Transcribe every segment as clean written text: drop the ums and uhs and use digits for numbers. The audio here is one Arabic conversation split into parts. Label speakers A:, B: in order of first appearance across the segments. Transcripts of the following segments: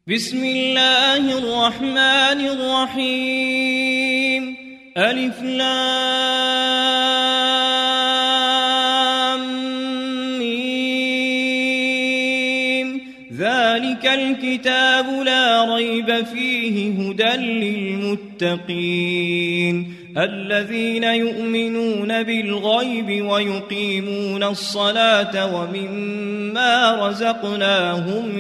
A: بسم الله الرحمن الرحيم ألف لام ميم ذلك الكتاب لا ريب فيه هدى للمتقين الذين يؤمنون بالغيب ويقيمون الصلاة ومما رزقناهم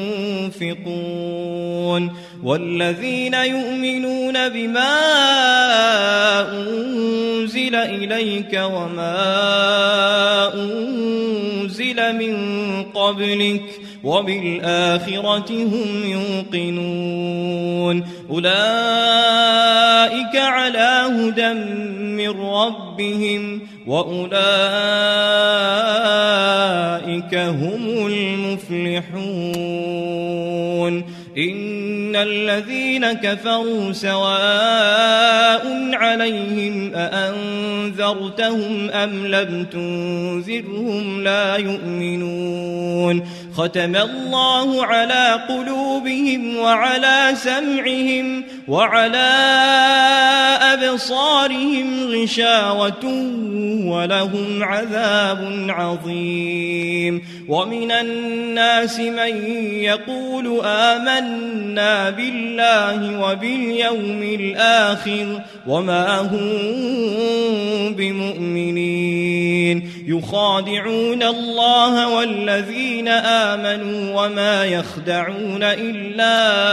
A: ينفقون والذين يؤمنون بما أنزل إليك وما أنزل من قبلك وبالآخرة هم يوقنون أولئك على هدى من ربهم وأولئك هم المفلحون إن الذين كفروا سواء عليهم أأنذرتهم أم لم تنذرهم لا يؤمنون ختم الله على قلوبهم وعلى سمعهم وعلى أبصارهم غشاوة ولهم عذاب عظيم ومن الناس من يقول آمنا بالله وباليوم الآخر وما هم بمؤمنين يخادعون الله والذين آمنوا وما يخدعون إلا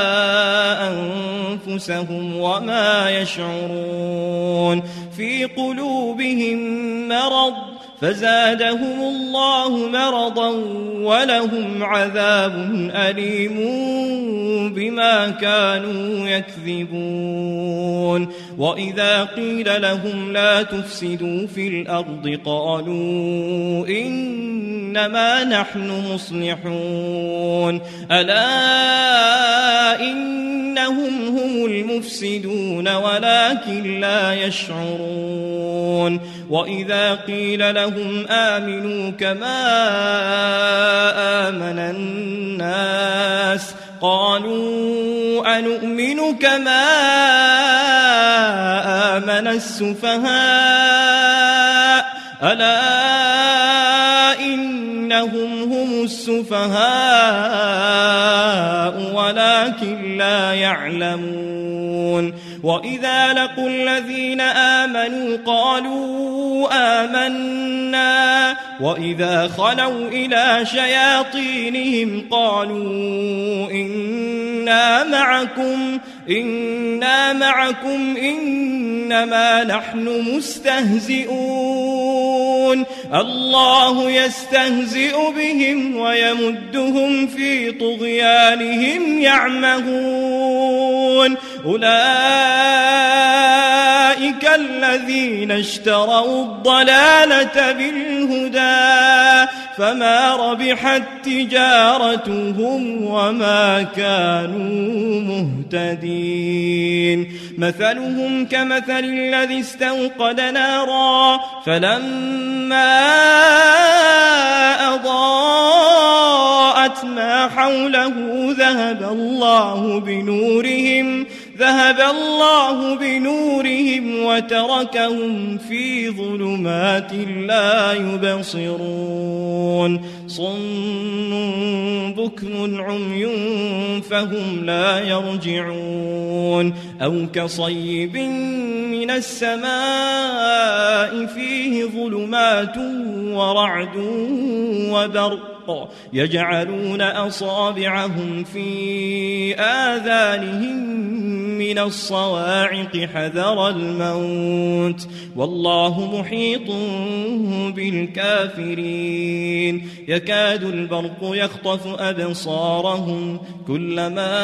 A: أنفسهم وما يشعرون في قلوبهم مرض فزادهم الله مرضا ولهم عذاب أليم بما كانوا يكذبون وإذا قيل لهم لا تفسدوا في الأرض قالوا إنما نحن مصلحون ألا إنهم هم المفسدون ولكن لا يشعرون وإذا قيل لهم آمنوا كما آمن الناس قالوا أنؤمن كما آمن السفهاء ألا إنهم هم السفهاء ولكن لا يعلمون وإذا لقوا الذين آمنوا قالوا آمنا وإذا خلوا إلى شياطينهم قالوا إنا معكم إنما نحن مستهزئون الله يستهزئ بهم ويمدهم في طغيانهم يعمهون أولئك الذين اشتروا الضلالة بالهدى فما ربحت تجارتهم وما كانوا مهتدين مثلهم كمثل الذي استوقد نارا فلما أضاءت ما حوله ذهب الله بنورهم وتركهم في ظلمات لا يبصرون صم بكم عمي فهم لا يرجعون أو كصيب من السماء فيه ظلمات ورعد وبرق يجعلون أصابعهم في آذانهم من الصواعق حذر الموت والله محيط بالكافرين يكاد البرق يخطف أبصارهم كلما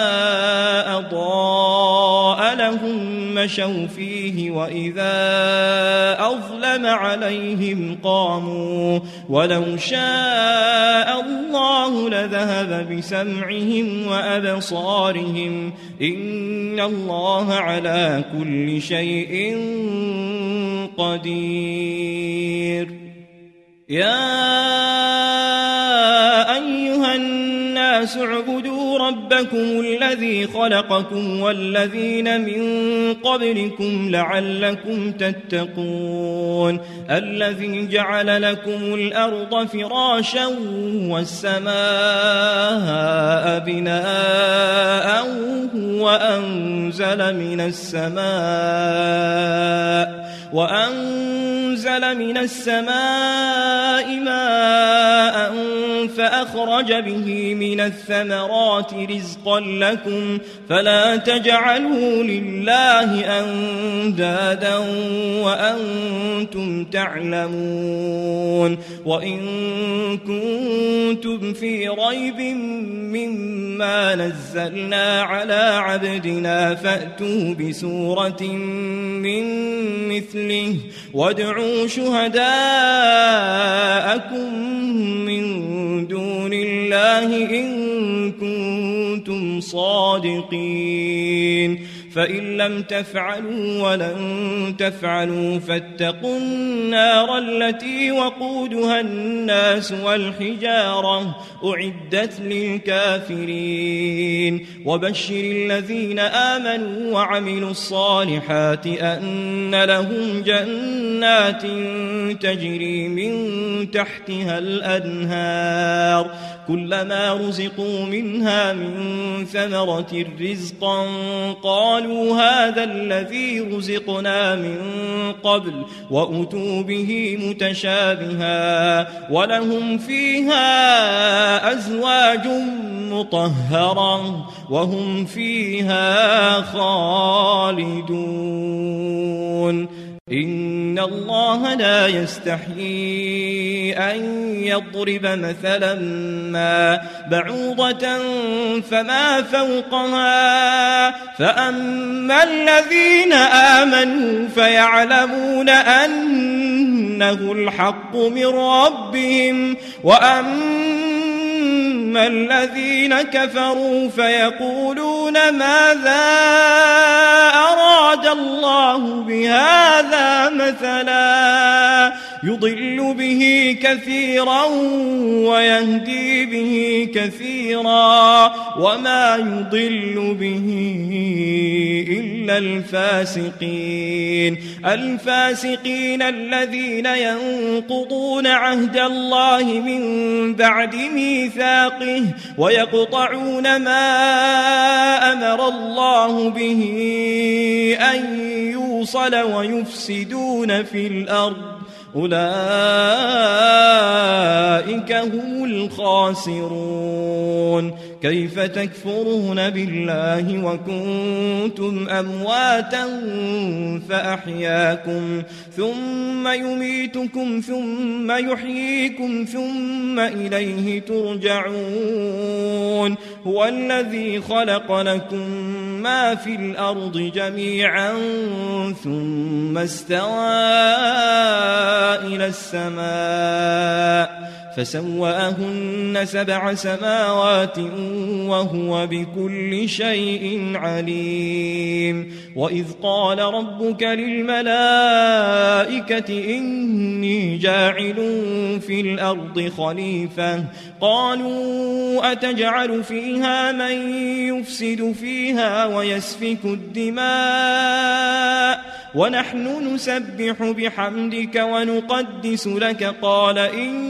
A: أضاء لهم مشوا فيه وإذا أظلم عليهم قاموا ولو شاء الله لذهب بسمعهم وأبصارهم إن الله على كل شيء قدير يا أيها الناس الناس اعبدوا ربكم الذي خلقكم والذين من قبلكم لعلكم تتقون الذي جعل لكم الأرض فراشا والسماء بناء وأنزل من السماء ماء فأخرج به من الثمرات رزقا لكم فلا تجعلوا لله أندادا وأنتم تعلمون وإن كنتم في ريب مما نزلنا على عبدنا فأتوا بسورة من مثله وادعوا شهداءكم من دون الله إن كنتم صادقين فإن لم تفعلوا ولن تفعلوا فاتقوا النار التي وقودها الناس والحجارة أعدت للكافرين وبشر الذين آمنوا وعملوا الصالحات أن لهم جنات تجري من تحتها الأنهار كلما رزقوا منها من ثمرة رزقا قالوا هذا الذي رزقنا من قبل وأتوا به متشابها ولهم فيها أزواج مطهرة وهم فيها خالدون إن الله لا يستحيي أن يضرب مثلا ما بعوضة فما فوقها فأما الذين آمنوا فيعلمون أنه الحق من ربهم وأما الذين كفروا فيقولون ماذا أراد الله بهذا مثلا يضل به كثيرا ويهدي به كثيرا وما يضل به إلا الفاسقين الذين ينقضون عهد الله من بعد ميثاقه ويقطعون ما أمر الله به أن يوصل ويفسدون في الأرض أولئك هم الخاسرون كيف تكفرون بالله وكنتم أمواتا فأحياكم ثم يميتكم ثم يحييكم ثم إليه ترجعون هو الذي خلق لكم ما في الأرض جميعا ثم استوى إلى السماء فسواهن 7 سماوات وهو بكل شيء عليم وإذ قال ربك للملائكة إني جاعل في الأرض خليفة قالوا أتجعل فيها من يفسد فيها ويسفك الدماء ونحن نسبح بحمدك ونقدس لك قال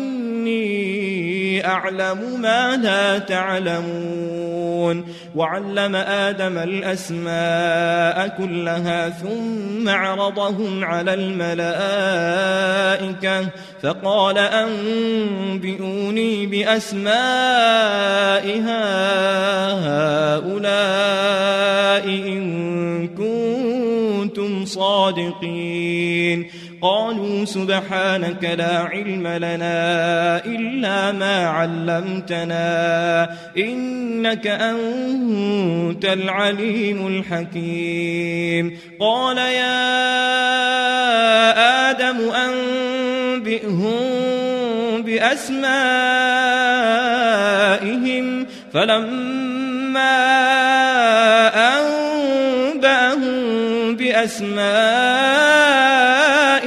A: إني أعلم ما لا تعلمون وعلم آدم الأسماء كلها ثم عرضهم على الملائكة فقال أنبئوني بأسماء هؤلاء إن كنتم صادقين قالوا سبحانك لا علم لنا إلا ما علمتنا إنك أنت العليم الحكيم قال يا آدم أنبئهم بأسمائهم فلما أنبأهم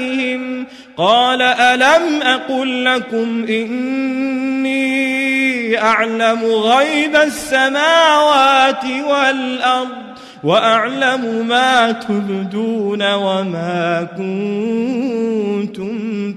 A: بأسمائهم قال ألم أقل لكم إني أعلم غيب السماوات والأرض وأعلم ما تبدون وما كنتم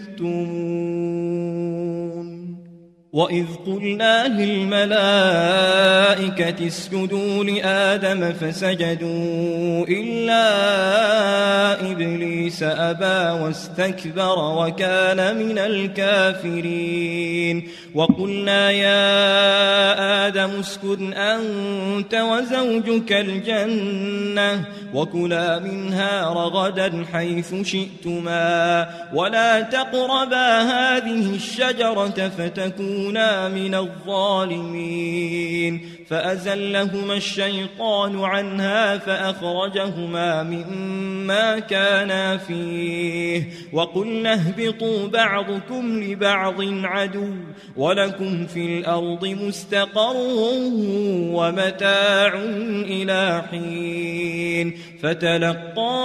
A: تكتمون وإذ قلنا للملائكة اسجدوا لآدم فسجدوا إلا إبليس أبى واستكبر وكان من الكافرين وقلنا يا آدم اسكن أنت وزوجك الجنة وكلا منها رغدا حيث شئتما ولا تقربا هذه الشجرة فتكونا من الظالمين فأزلهما الشيطان عنها فأخرجهما مما كانا فيه وقلنا اهبطوا بعضكم لبعض عدو ولكم في الأرض مستقر ومتاع إلى حين فتلقى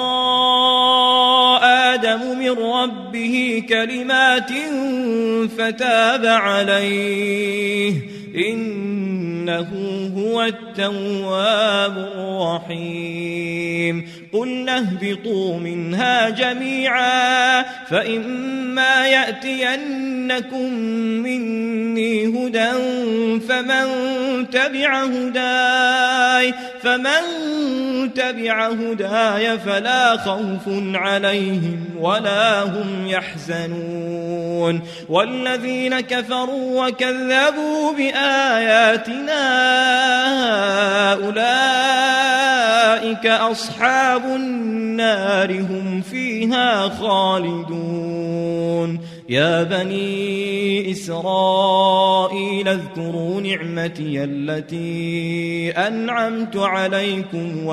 A: آدم من ربه كلمات فتاب عليه إنه هو التواب الرحيم قلنا اهبطوا منها جميعا فإما يأتينكم مني هدى فمن تبع هداي فلا خوف عليهم ولا هم يحزنون والذين كفروا وكذبوا بآياتنا أولئك أصحاب النار هم فيها خالدون يا بني إسرائيل اذكروا نعمتي التي أنعمت عليكم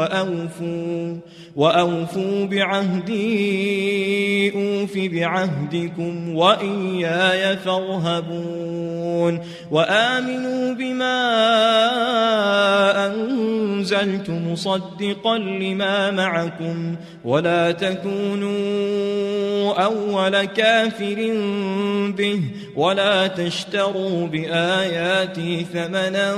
A: وأوفوا بعهدي أوف بعهدكم وإياي فارهبون وآمنوا بما أنزلت مصدقا لما معكم ولا تكونوا أول كافر به ولا تشتروا بآياتي ثمنا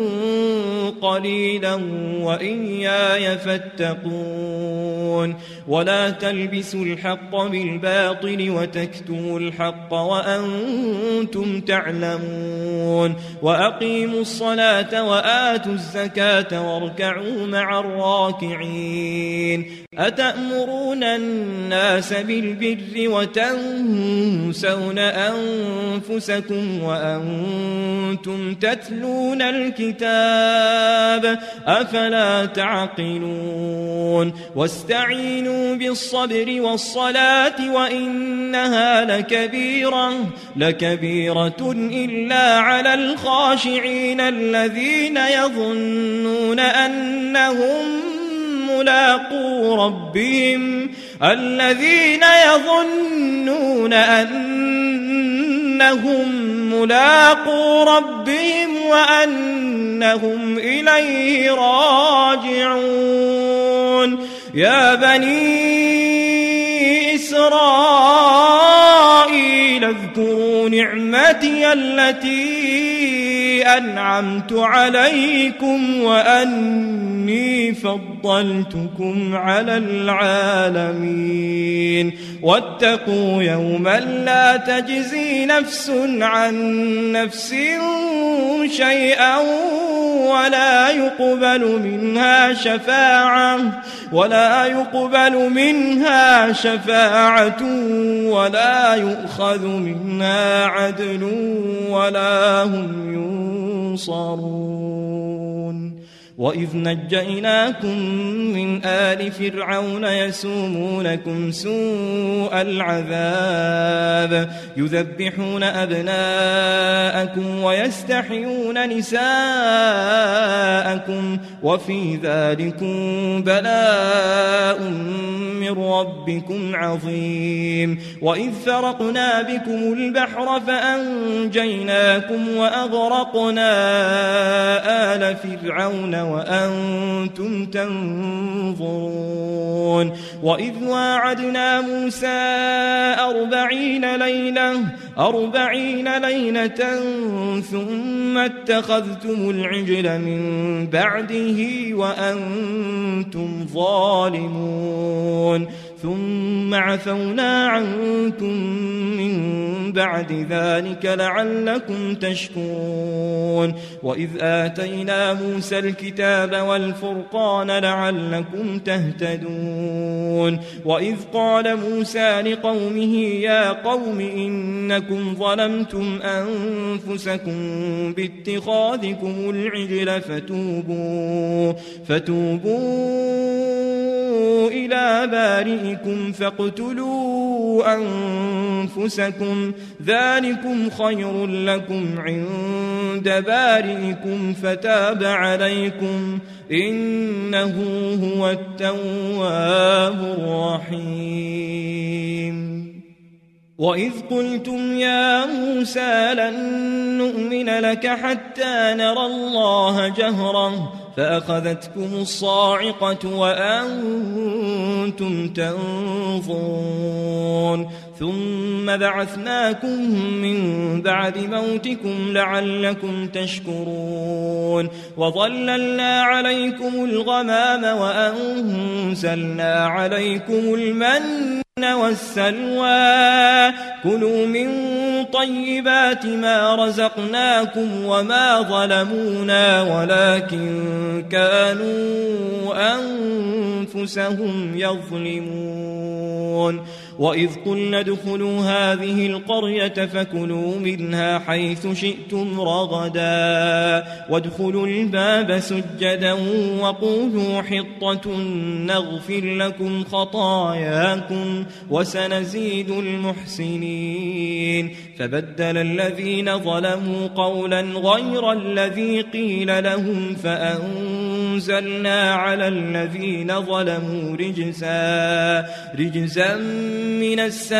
A: قليلا وإياي فاتقون ولا تلبسوا الحق بالباطل وتكتموا الحق وأنتم تعلمون وأقيموا الصلاة وآتوا الزكاة واركعوا مع الراكعين أتأمرون الناس بالبر وتنسون أنفسكم وأنتم تتلون الكتاب أفلا تعقلون واستعينوا بالصبر والصلاة وإنها لكبيرة إلا على الخاشعين الذين يظنون أنهم ملاقو ربهم وأنهم إليه راجعون يا بني إسرائيل اذكروا نعمتي التي أنعمت عليكم وأني فضلتكم على العالمين واتقوا يوما لا تجزي نفس عن نفس شيئا ولا يقبل منها شفاعة ولا يؤخذ منها عدل ولا هم ينصرون وإذ نجيناكم من آل فرعون يسومونكم سوء العذاب يذبحون أبناءكم ويستحيون نساءكم وفي ذلكم بلاء من ربكم عظيم وإذ فرقنا بكم البحر فأنجيناكم وأغرقنا آل فرعون وأنتم تنظرون وإذ واعدنا موسى 40 ليلة 40 ليلة ثم اتخذتم العجل من بعده وأنتم ظالمون ثم عفونا عنكم من بعد ذلك لعلكم تشكرون وإذ آتينا موسى الكتاب والفرقان لعلكم تهتدون وإذ قال موسى لقومه يا قوم إنكم ظلمتم أنفسكم باتخاذكم العجل فتوبوا إلى بارئكم فاقتلوا أنفسكم ذلكم خير لكم عند بارئكم فتاب عليكم إنه هو التواب الرحيم وإذ قلتم يا موسى لن نؤمن لك حتى نرى الله جهرا فأخذتكم الصاعقة وأنتم تنظرون ثم بعثناكم من بعد موتكم لعلكم تشكرون وظللنا عليكم الغمام وأنزلنا عليكم المن والسلوى كلوا من طيبات ما رزقناكم وما ظلمونا ولكن كانوا أنفسهم يظلمون وإذ قلنا ادخلوا هذه القرية فكلوا منها حيث شئتم رغدا وادخلوا الباب سجدا وقولوا حطة نغفر لكم خطاياكم وسنزيد المحسنين فبدل الذين ظلموا قولا غير الذي قيل لهم فأنزلنا على الذين ظلموا رجزا من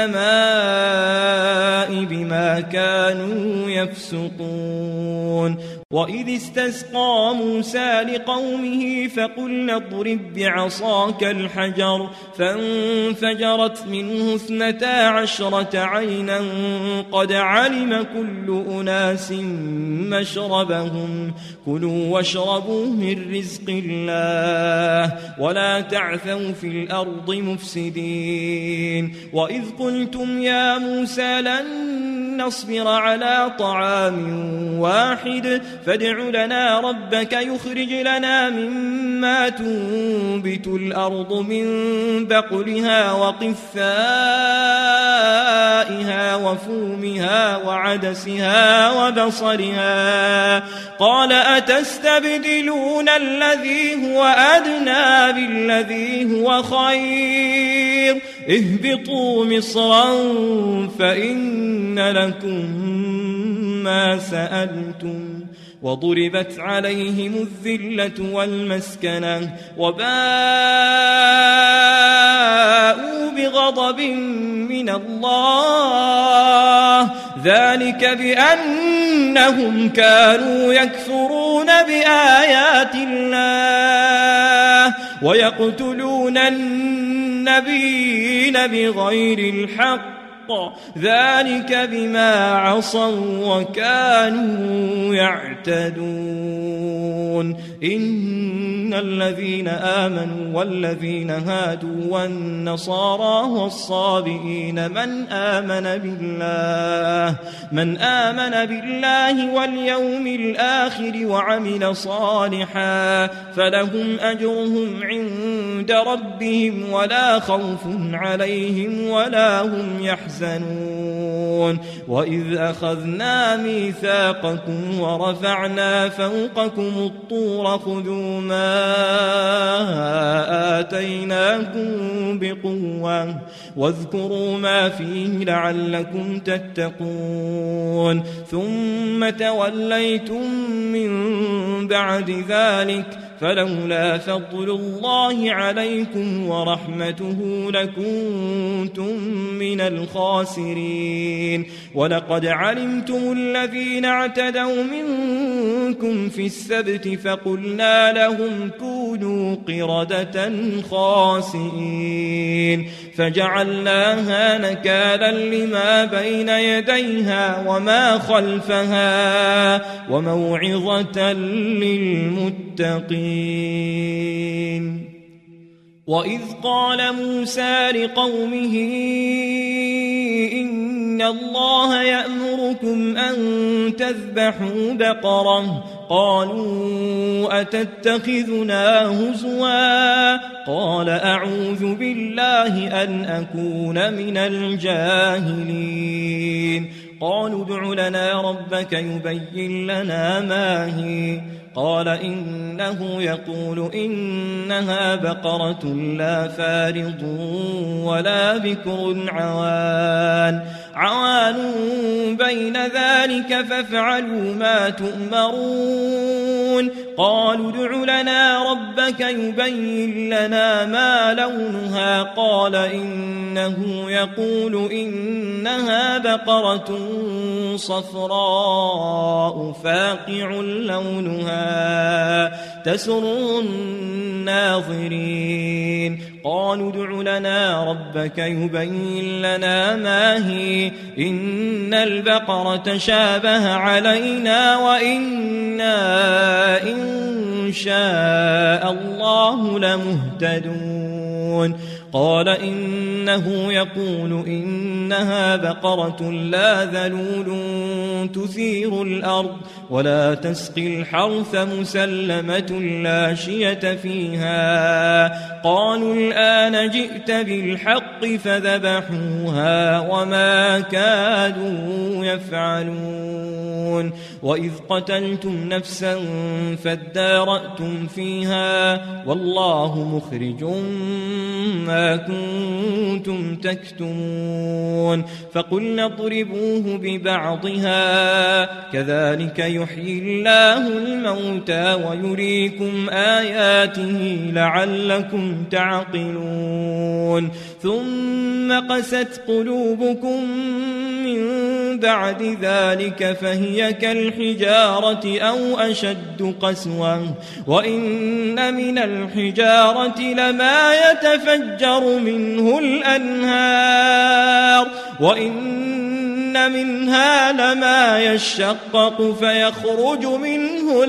A: السماء بما كانوا يفسقون وإذ استسقى موسى لقومه فقلنا اضرب بعصاك الحجر فانفجرت منه 12 عينا قد علم كل أناس مشربهم كلوا واشربوا من رزق الله ولا تعثوا في الأرض مفسدين وإذ قلتم يا موسى لن نصبر على طعام واحد فادع لنا ربك يخرج لنا مما تنبت الأرض من بقلها وقثائها وفومها وعدسها وبصلها قال أتستبدلون الذي هو أدنى بالذي هو خير اهبطوا مصرا فإن لكم ما سألتم وضربت عليهم الذلة والمسكنة وباءوا بغضب من الله ذلك بأنهم كانوا يكفرون بآيات الله ويقتلون النبيين بغير الحق ذلك بما عصوا وكانوا يعتدون إن الذين آمنوا والذين هادوا والنصارى والصابئين من آمن بالله واليوم الآخر وعمل صالحا فلهم أجرهم عند ربهم ولا خوف عليهم ولا هم يحزنون وإذ أخذنا ميثاقكم ورفعنا فوقكم الطور خذوا ما آتيناكم بقوة واذكروا ما فيه لعلكم تتقون ثم توليتم من بعد ذلك فلولا فضل الله عليكم ورحمته لكنتم من الخاسرين ولقد علمتم الذين اعتدوا منكم في السبت وقلنا لهم كونوا قردة خاسئين فجعلناها نكالا لما بين يديها وما خلفها وموعظة للمتقين. وإذ قال موسى لقومه إن الله يأمركم أن تذبحوا بقرة قالوا أتتخذنا هزوا قال أعوذ بالله أن أكون من الجاهلين. قالوا ادع لنا ربك يبين لنا ما هي قال إنه يقول إنها بقرة لا فارض ولا بكر عوان بين ذلك فافعلوا ما تؤمرون. قالوا ادع لنا ربك يبين لنا ما لونها قال إنه يقول إنها بقرة صفراء فاقع لونها تسر الناظرين. قالوا ادع لنا ربك يبين لنا ما هي إن البقرة شابه علينا وإنا إن شاء الله لمهتدون. قال إنه يقول إنها بقرة لا ذلول تثير الأرض ولا تسقي الحرث مسلمة لا شية فيها. قالوا الآن جئت بالحق فذبحوها وما كادوا يفعلون. وإذ قتلتم نفسا فادارأتم فيها والله مخرج ما كنتم تكتمون. فقلنا اضربوه ببعضها كذلك يحيي الله الموتى ويريكم آياته لعلكم تعقلون. ثم قست قلوبكم من بعد ذلك فهي كالحجارة أو أشد قسوة وإن من الحجارة لما يتفجر منه الأنهار وإن منها لما يشقق فيخرج منه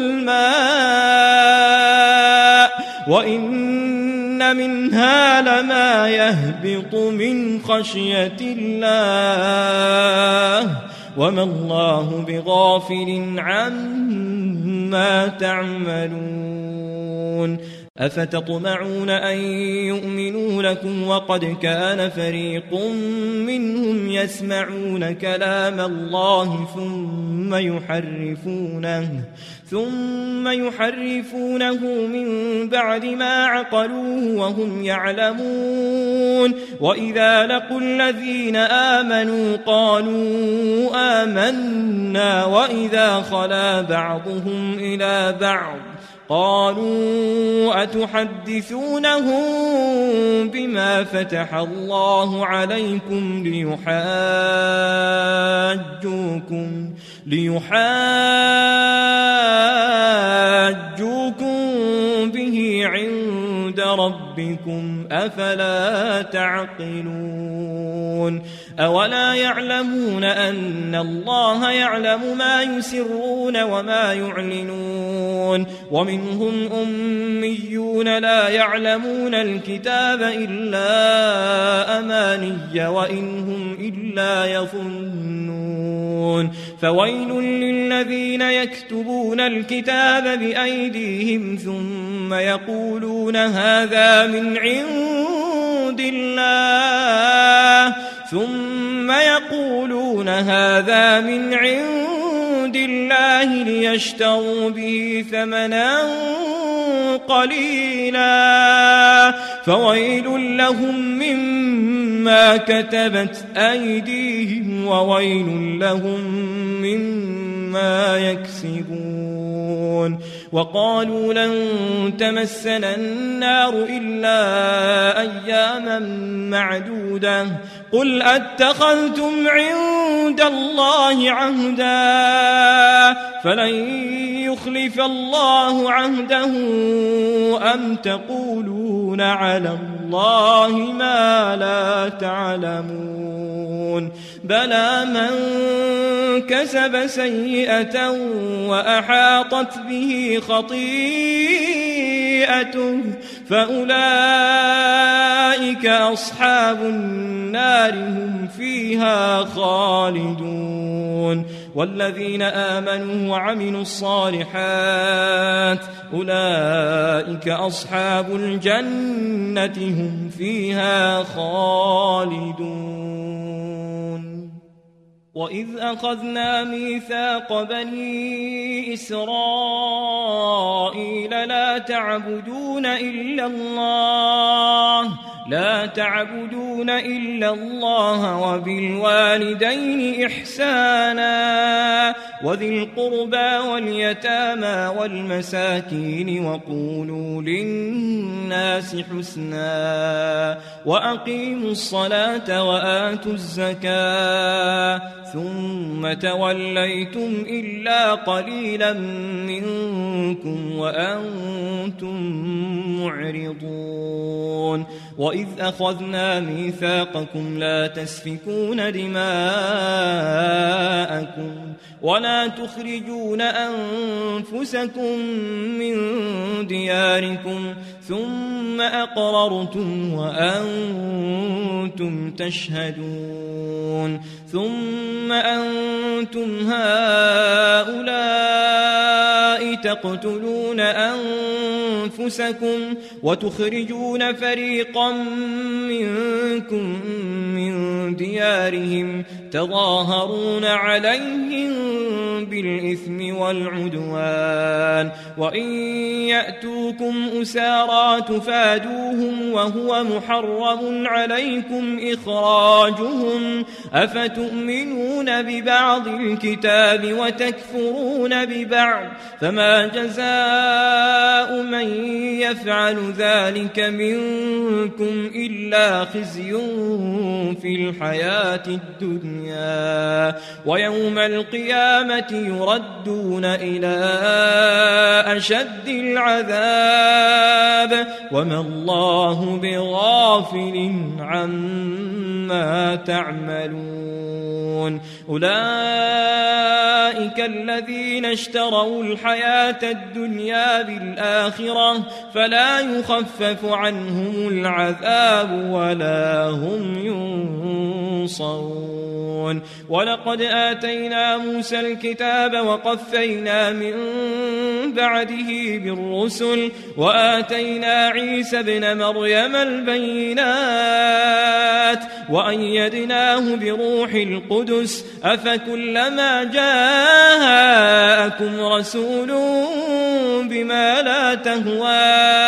A: الماء وإن منها لما يهبط من خشية الله وما الله بغافل عما تعملون. أفتطمعون أن يؤمنوا لكم وقد كان فريق منهم يسمعون كلام الله ثم يحرفونه من بعد ما عقلوه وهم يعلمون. وإذا لقوا الذين آمنوا قالوا آمنا وإذا خلا بعضهم إلى بعض قالوا أتحدثونهم بما فتح الله عليكم ليحاجوكم به عند ربكم أفلا تعقلون. أولا يعلمون أن الله يعلم ما يسرون وما يعلنون. ومنهم أميون لا يعلمون الكتاب إلا أماني وإن هم إلا يظنون. فويل للذين يكتبون الكتاب بأيديهم ثم يقولون هذا من عند الله ليشتروا به ثمنا قليلا فويل لهم مما كتبت أيديهم وويل لهم مما يكسبون. وقالوا لن تمسنا النار إلا أياما معدودة قل أتخذتم عند الله عهدا فلن يخلف الله عهده أم تقولون على الله ما لا تعلمون بلى من كسب سيئة وأحاطت به خطيئته فأولئك أصحاب النار هم فيها خالدون والذين آمنوا وعملوا الصالحات أولئك أصحاب الجنة هم فيها خالدون وإذ أخذنا ميثاق بني إسرائيل لا تعبدون إلا الله وبالوالدين إحسانا وذي القربى واليتامى والمساكين وقولوا للناس حسنا وأقيموا الصلاة وآتوا الزكاة ثم توليتم إلا قليلا منكم وأنتم معرضون وإذ أخذنا ميثاقكم لا تسفكون دماءكم ولا تخرجون أنفسكم من دياركم ثم أقررتم وأنتم تشهدون ثم أنتم هؤلاء تقتلون أنفسكم وتخرجون فريقا منكم من ديارهم تظاهرون عليهم بالإثم والعدوان وإن يأتوكم أسارى تفادوهم وهو محرم عليكم إخراجهم أفتؤمنون ببعض الكتاب وتكفرون ببعض فما جزاء من يفعل ذلك منكم إلا خزي في الحياة الدنيا ويوم القيامة يردون إلى أشد العذاب وما الله بغافل عما تعملون أولئك الذين اشتروا الحياة الدنيا بالآخرة فلا يخفف عنهم العذاب ولا هم ينصرون ولقد آتينا موسى الكتاب وقفينا من بعده بالرسل وآتينا عيسى ابن مريم البينات وأيدناه بروح القدس أفكلما جاءكم رسول بما لا تهوى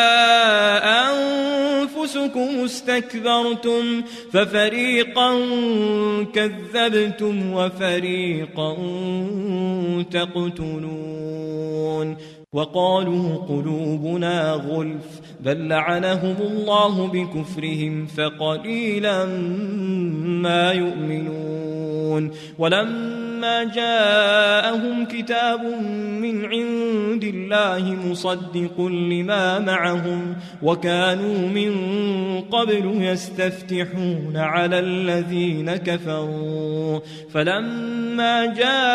A: أنفسكم استكبرتم ففريقا كذبتم وفريقا تقتلون وقالوا قلوبنا غلف بل لعنهم الله بكفرهم فقليلا ما يؤمنون ولما جاءهم كتاب من عند الله مصدق لما معهم وكانوا من قبل يستفتحون على الذين كفروا فلما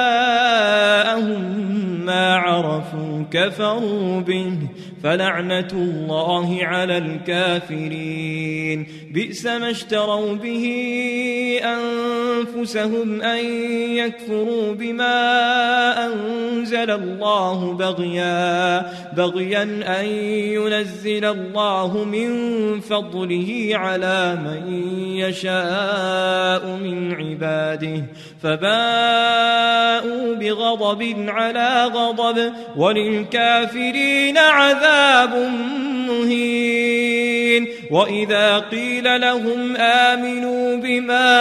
A: جاءهم ما عرفوا كفروا به فلعنة الله على الكافرين بئس ما اشتروا به أنفسهم أن يكفروا بما أنزل الله بغيا أن ينزل الله من فضله على من يشاء من عباده فباءوا بغضب على غضب وللكافرين عذاب مهين وإذا قيل لهم آمنوا بما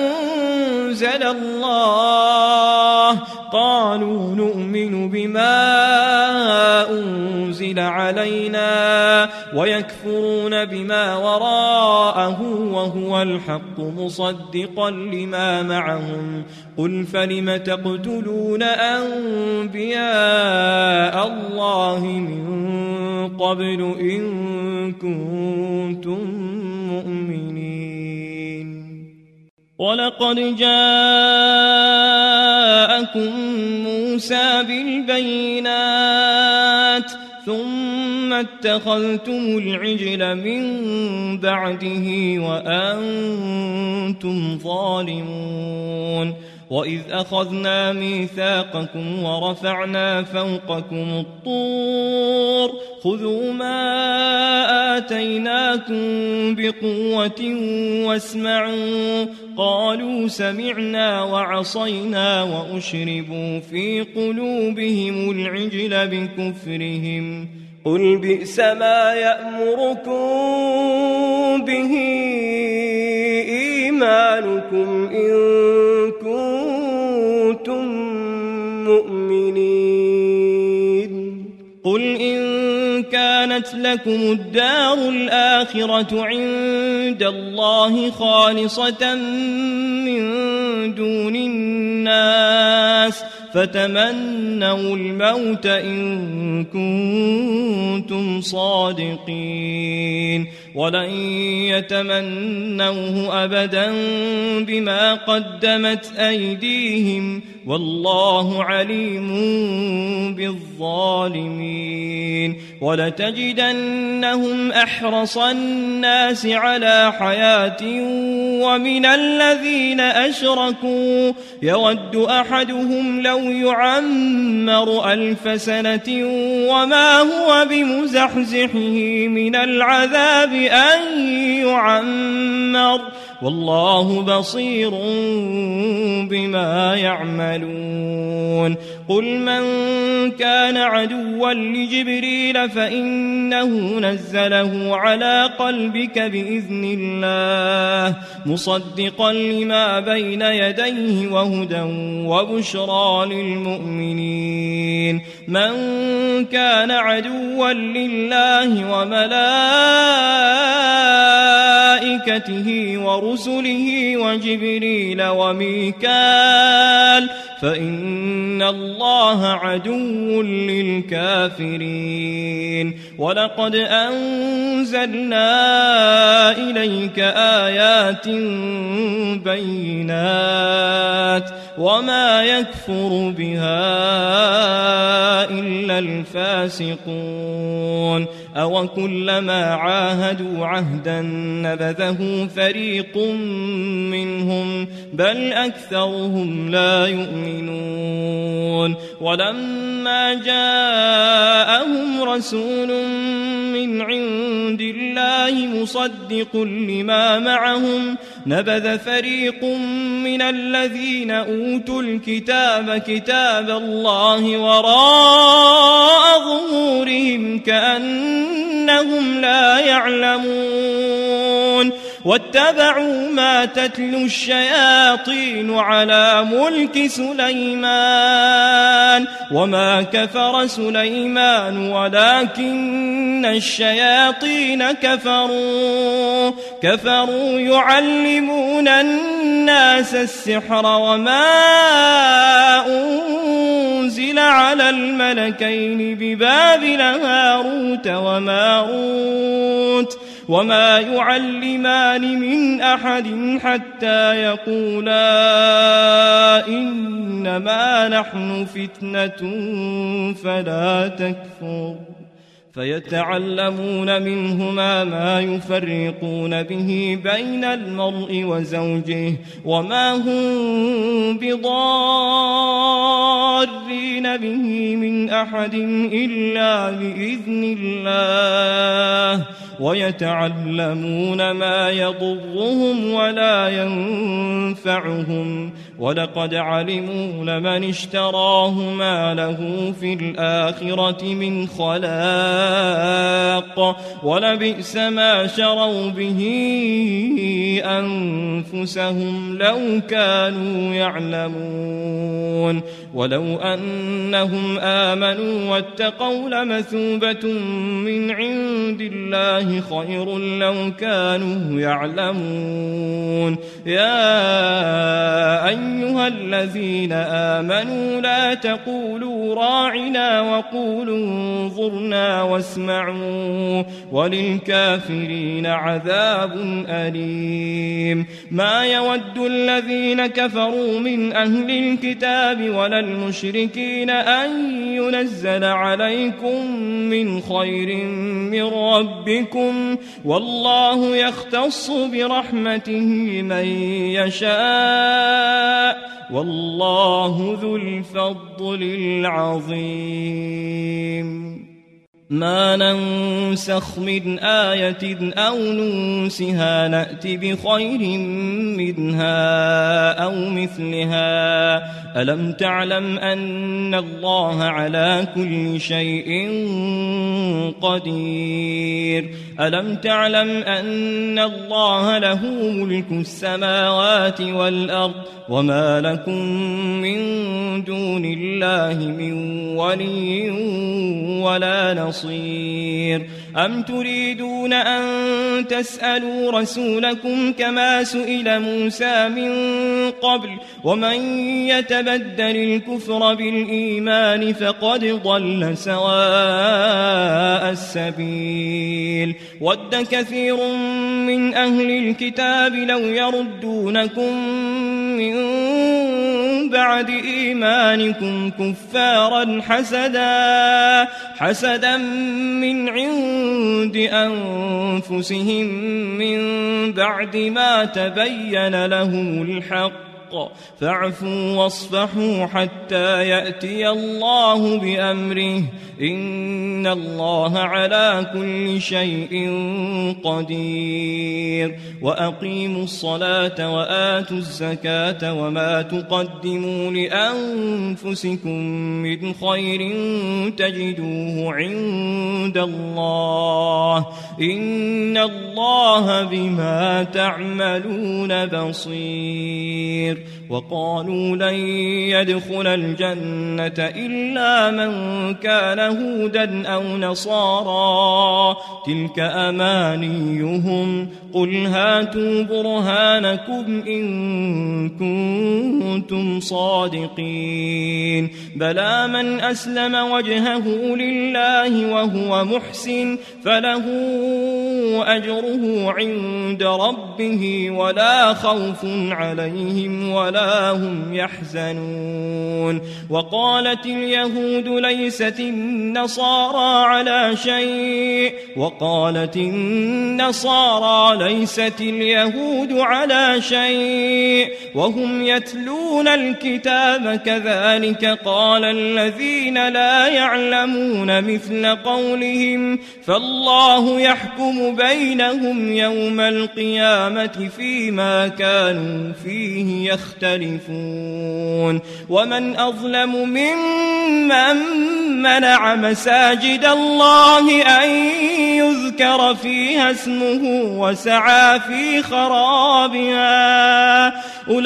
A: أنزل الله قالوا نؤمن بما أنزل علينا ويكفرون بما وراءه وهو الحق مصدقا لما معهم قل فلم تقتلون أنبياء الله من قبل إن كنتم مؤمنين ولقد جاءكم موسى بالبينات ثم اتخذتم العجل من بعده وأنتم ظالمون وإذ أخذنا ميثاقكم ورفعنا فوقكم الطور خذوا ما آتيناكم بقوة واسمعوا قالوا سمعنا وعصينا وأشربوا في قلوبهم العجل بكفرهم قل بئس ما يأمركم به إيمانكم إن كنتم مؤمنين قل إن كانت لكم الدار الآخرة عند الله خالصة من دون الناس فتمنوا الموت إن كنتم صادقين ولن يتمنوه أبدا بما قدمت أيديهم والله عليم بالظالمين ولتجدنهم أحرص الناس على حياة ومن الذين أشركوا يود أحدهم لو يعمر 1000 سنة وما هو بمزحزحه من العذاب أن يعمر والله بصير بما يعملون قل من كان عدوا لجبريل فإنه نزله على قلبك بإذن الله مصدقا لما بين يديه وهدى وبشرى للمؤمنين من كان عدوا لله وملائكته ورسله وجبريل وميكال فإن الله عدو للكافرين ولقد أنزلنا إليك آيات بينات وما يكفر بها إلا الفاسقون أو كلما عاهدوا عهدا نبذه فريق منهم بل أكثرهم لا يؤمنون ولما جاءهم رسول من عند الله مصدق لما معهم نبذ فريق من الذين أوتوا الكتاب كتاب الله وراء ظهورهم كأنهم لا يعلمون واتبعوا ما تتلو الشياطين على ملك سليمان وما كفر سليمان ولكن الشياطين كفروا يعلمون الناس السحر وما أنزل على الملكين ببابل هاروت وماروت وما يعلمان من أحد حتى يقولا إنما نحن فتنة فلا تكفر فيتعلمون منهما ما يفرقون به بين المرء وزوجه وما هم بضارين به من أحد إلا بإذن الله ويتعلمون ما يضرهم ولا ينفعهم ولقد علموا لمن اشتراه ما له في الآخرة من خلاق ولبئس ما شروا به أنفسهم لو كانوا يعلمون ولو أنهم آمنوا واتقوا لمثوبة من عند الله خير لو كانوا يعلمون يا أيها الذين آمنوا لا تقولوا راعنا وقولوا انظرنا واسمعوا وللكافرين عذاب أليم ما يود الذين كفروا من أهل الكتاب ولا المشركين أن ينزل عليكم من خير من ربكم والله يختص برحمته من يشاء والله ذو الفضل العظيم ما ننسخ من آية أو ننسها نأت بخير منها أو مثلها ألم تعلم أن الله على كل شيء قدير ألم تعلم أن الله له ملك السماوات والأرض وما لكم من دون الله من ولي ولا نصير أم تريدون أن تسألوا رسولكم كما سئل موسى من قبل ومن يتبدل الكفر بالإيمان فقد ضل سواء السبيل ود كثير من أهل الكتاب لو يردونكم من بعد إيمانكم كفارا حسدا من عند أنفسهم من بعد ما تبين لهم الحق فاعفوا واصفحوا حتى يأتي الله بأمره إن الله على كل شيء قدير وأقيموا الصلاة وآتوا الزكاة وما تقدموا لأنفسكم من خير تجدوه عند الله إن الله بما تعملون بصير وقالوا لن يدخل الجنة إلا من كان هودا أو نصارى تلك أمانيهم قل هاتوا برهانكم إن كنتم صادقين بلى من أسلم وجهه لله وهو محسن فله أجره عند ربه ولا خوف عليهم ولا هم يحزنون وقالت اليهود ليست النصارى على شيء وقالت النصارى ليست اليهود على شيء وهم يتلون الكتاب كذلك قال الذين لا يعلمون مثل قولهم فالله يحكم بينهم يوم القيامة فيما كانوا فيه يختلفون ومن أظلم ممن منع مساجد الله أن يذكر فيها اسمه وسعى في خرابها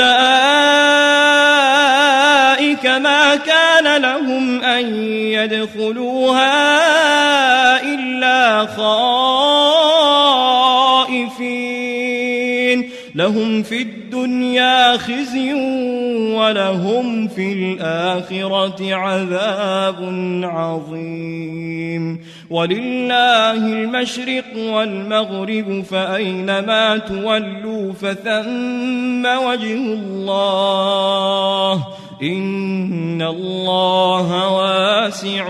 A: أولئك ما كان لهم أن يدخلوها إلا خائفين لهم في الدنيا خزي ولهم في الآخرة عذاب عظيم ولله المشرق والمغرب فأينما تولوا فثم وجه الله إن الله واسع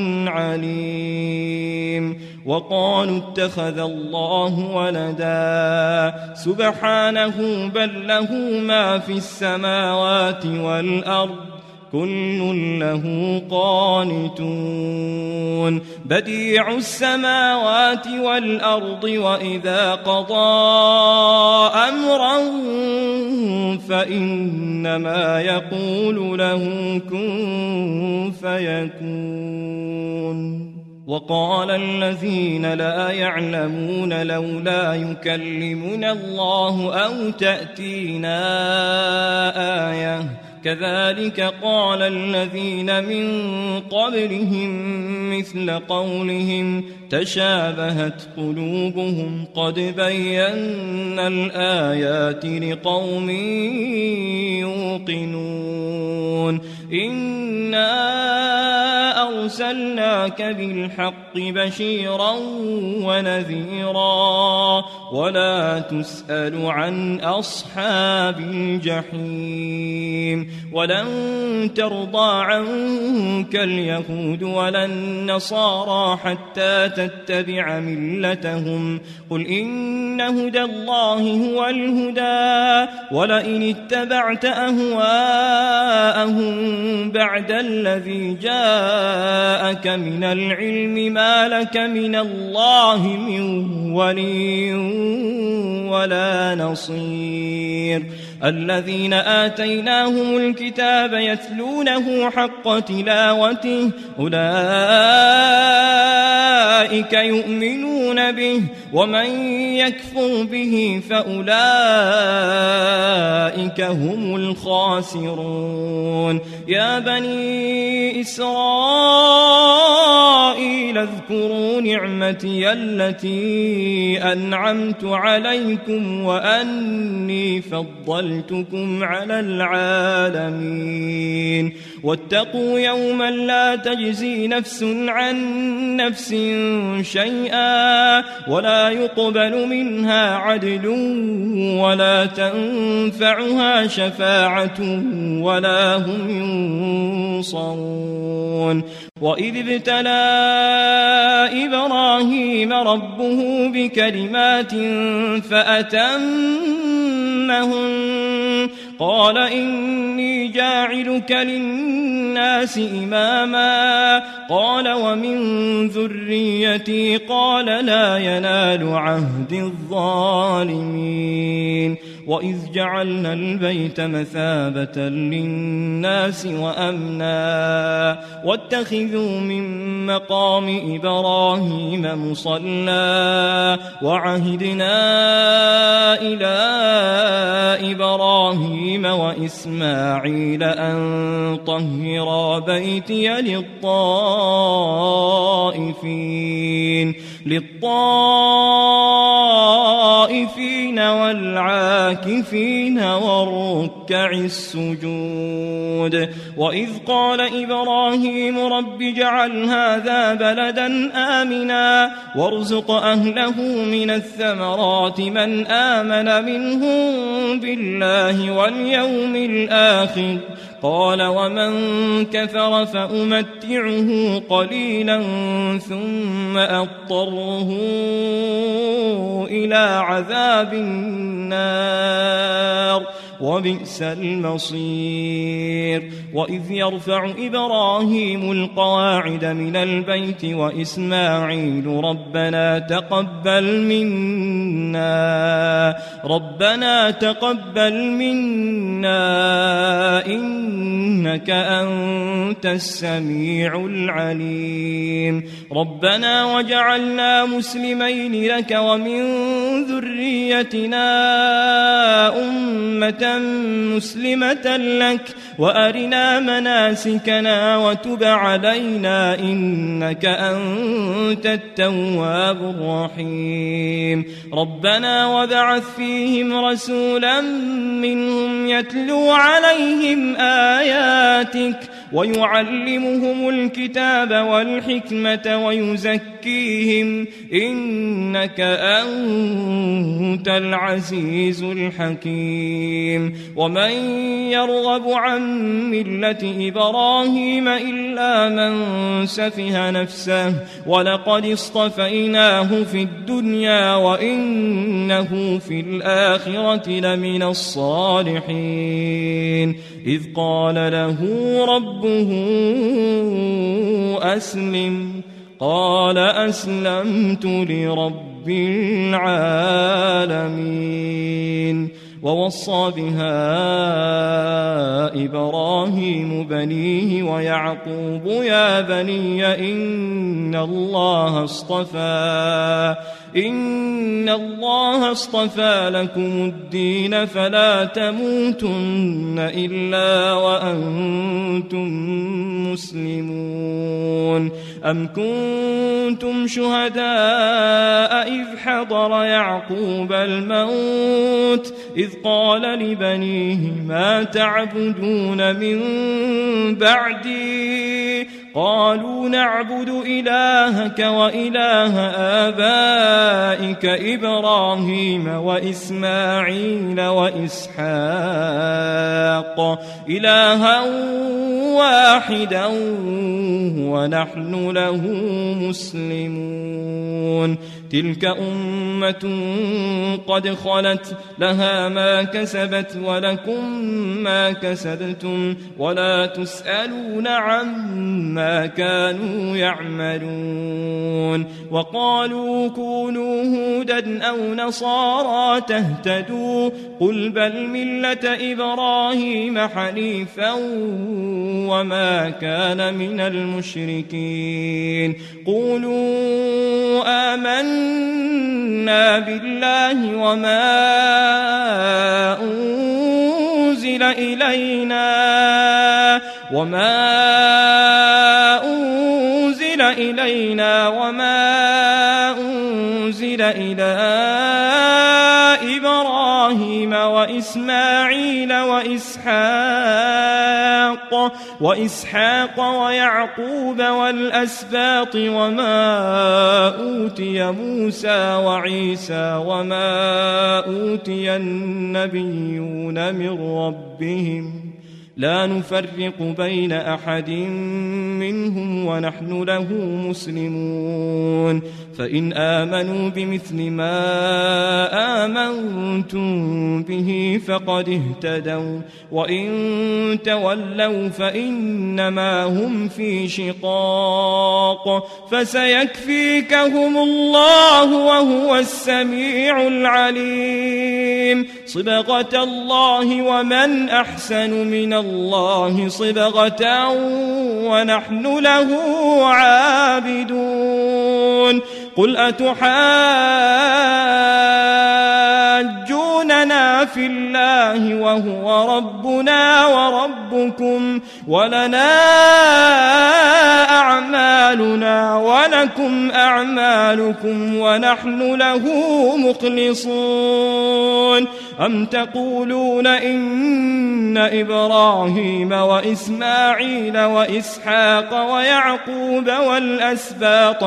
A: عليم وقالوا اتخذ الله ولدا سبحانه بل له ما في السماوات والأرض كل له قانتون بديع السماوات والأرض وإذا قضى أمرا فإنما يقول له كن فيكون وقال الذين لا يعلمون لولا يكلمنا الله أو تأتينا آية كذلك قال الذين من قبلهم مثل قولهم تشابهت قلوبهم قد بينا الآيات لقوم يوقنون إنا أرسلناك بالحق بشيرا ونذيرا ولا تسأل عن أصحاب الجحيم ولن ترضى عنك اليهود ولا النصارى حتى تتبع ملتهم قل إن هدى الله هو الهدى ولئن اتبعت أهواءهم بعد الذي جاءك من العلم ما لك من الله من ولي ولا نصير الذين آتيناهم الكتاب يتلونه حق تلاوته أولئك يؤمنون به ومن يكفر به فأولئك هم الخاسرون يا بني إسرائيل اذكروا نعمتي التي أنعمت عليكم وأني فضلتكم على العالمين واتقوا يوما لا تجزي نفس عن نفس شيئا ولا يقبل منها عدل ولا تنفعها شفاعة ولا هم ينصرون وإذ ابتلى إبراهيم ربه بكلمات فأتمهن قال إني جاعلك للناس إماما قال ومن ذريتي قال لا ينال عهد الظالمين وإذ جعلنا البيت مثابة للناس وأمنا واتخذوا من مقام إبراهيم مصلى وعهدنا إلى إبراهيم وإسماعيل أن طهرا بيتي للطائفين والعاكفين والركع السجود وإذ قال إبراهيم رب اجعل هذا بلدا آمنا وارزق أهله من الثمرات من آمن منهم بالله واليوم الآخر قال ومن كفر فأمتعه قليلا ثم أضطره إلى عذاب النار وبئس المصير وإذ يرفع إبراهيم القواعد من البيت وإسماعيل ربنا تقبل منا إنك أنت السميع العليم ربنا وجعلنا مسلمين لك ومن ذريتنا أمة مسلمة لك وأرنا مناسكنا وتب علينا إنك أنت التواب الرحيم ربنا وابعث فيهم رسولا منهم يتلو عليهم آياتك ويعلمهم الكتاب والحكمة ويزكيهم إنك أنت العزيز الحكيم ومن يرغب عن ملة إبراهيم إلا من سفه نفسه ولقد اصطفيناه في الدنيا وإنه في الآخرة لمن الصالحين إذ قال له ربه أسلم قال أسلمت لرب العالمين ووصى بها إبراهيم بنيه ويعقوب يا بني إن الله اصطفى لكم الدين فلا تموتن إلا وأنتم مسلمون أم كنتم شهداء إذ حضر يعقوب الموت إذ قال لبنيه ما تعبدون من بعدي قالوا نعبد إلهك وإله آبائك إبراهيم وإسماعيل وإسحاق إلها واحدا ونحن له مسلمون تلك أمة قد خلت لها ما كسبت ولكم ما كسبتم ولا تسألون عما كانوا يعملون وقالوا كونوا هودا أو نصارى تهتدوا قل بل ملة إبراهيم حنيفا وما كان من المشركين قولوا آمنا بالله وما أنزل إلينا وما أنزل إلى إبراهيم وإسماعيل وإسحاق ويعقوب والأسباط وما أوتي موسى وعيسى وما أوتي النبيون من ربهم لا نفرق بين أحد منهم ونحن له مسلمون فإن آمنوا بمثل ما آمنتم به فقد اهتدوا وإن تولوا فإنما هم في شقاق فسيكفيكهم الله وهو السميع العليم صبغة الله ومن أحسن من الله صبغة ونحن له عابدون قل أتحاجوننا في الله وهو ربنا وربكم ولنا أعمالنا ولكم أعمالكم ونحن له مخلصون أم تقولون إن إبراهيم وإسماعيل وإسحاق ويعقوب والأسباط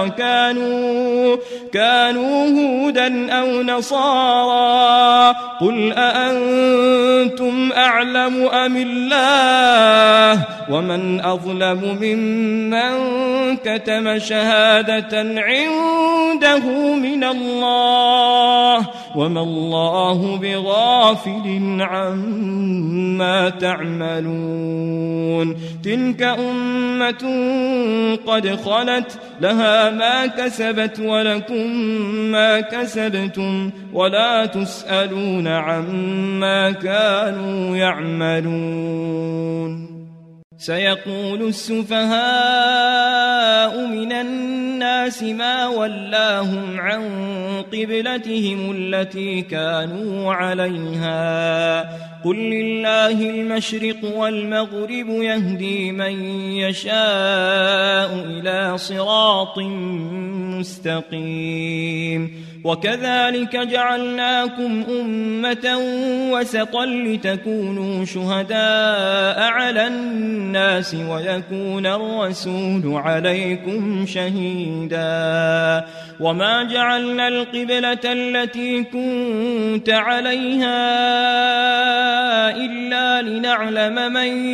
A: كانوا هودا أو نصارى قل أأنتم أعلم أم الله ومن أظلم ممن كتم شهادة عنده من الله وما الله بغافل عما تعملون تلك أمة قد خلت لها ما كسبت ولكم ما كسبتم ولا تسألون عما كانوا يعملون سيقول السفهاء من الناس ما ولاهم عن قبلتهم التي كانوا عليها قل لله المشرق والمغرب يهدي من يشاء إلى صراط مستقيم وكذلك جعلناكم أمة وسطا لتكونوا شهداء على الناس ويكون الرسول عليكم شهيدا وما جعلنا القبلة التي كنت عليها إلا لنعلم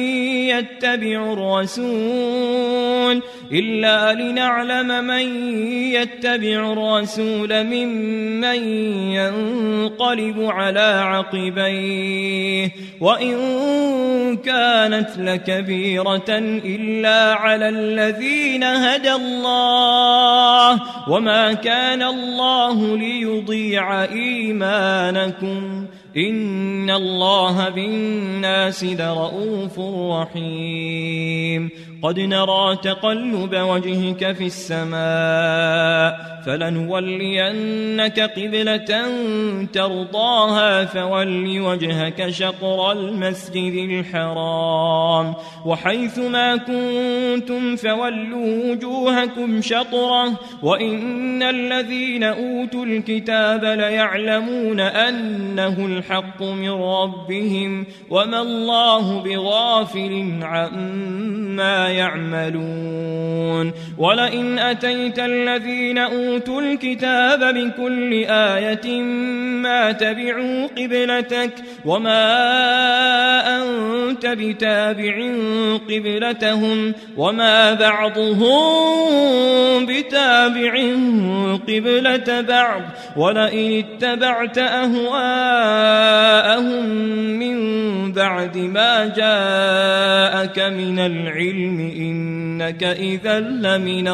A: من يتبع الرسول ممن ينقلب على عقبيه وإن كانت لكبيرة إلا على الذين هدى الله وما كان الله ليضيع إيمانكم إن الله بالناس لرءوف رحيم قد نرى تقلب وجهك في السماء فلنولينك قبلة ترضاها فول وجهك شطر المسجد الحرام وحيث ما كنتم فولوا وجوهكم شطره وإن الذين أوتوا الكتاب ليعلمون أنه الحق من ربهم وما الله بغافل عما يعملون ولئن أتيت الذين أوتوا الكتاب بكل آية ما تبعوا قبلتك وما أنت بتابع قبلتهم وما بعضهم بتابع قبلة بعض ولئن اتبعت أهواءهم من بعد ما جاءك من العلم إنك إذا لمن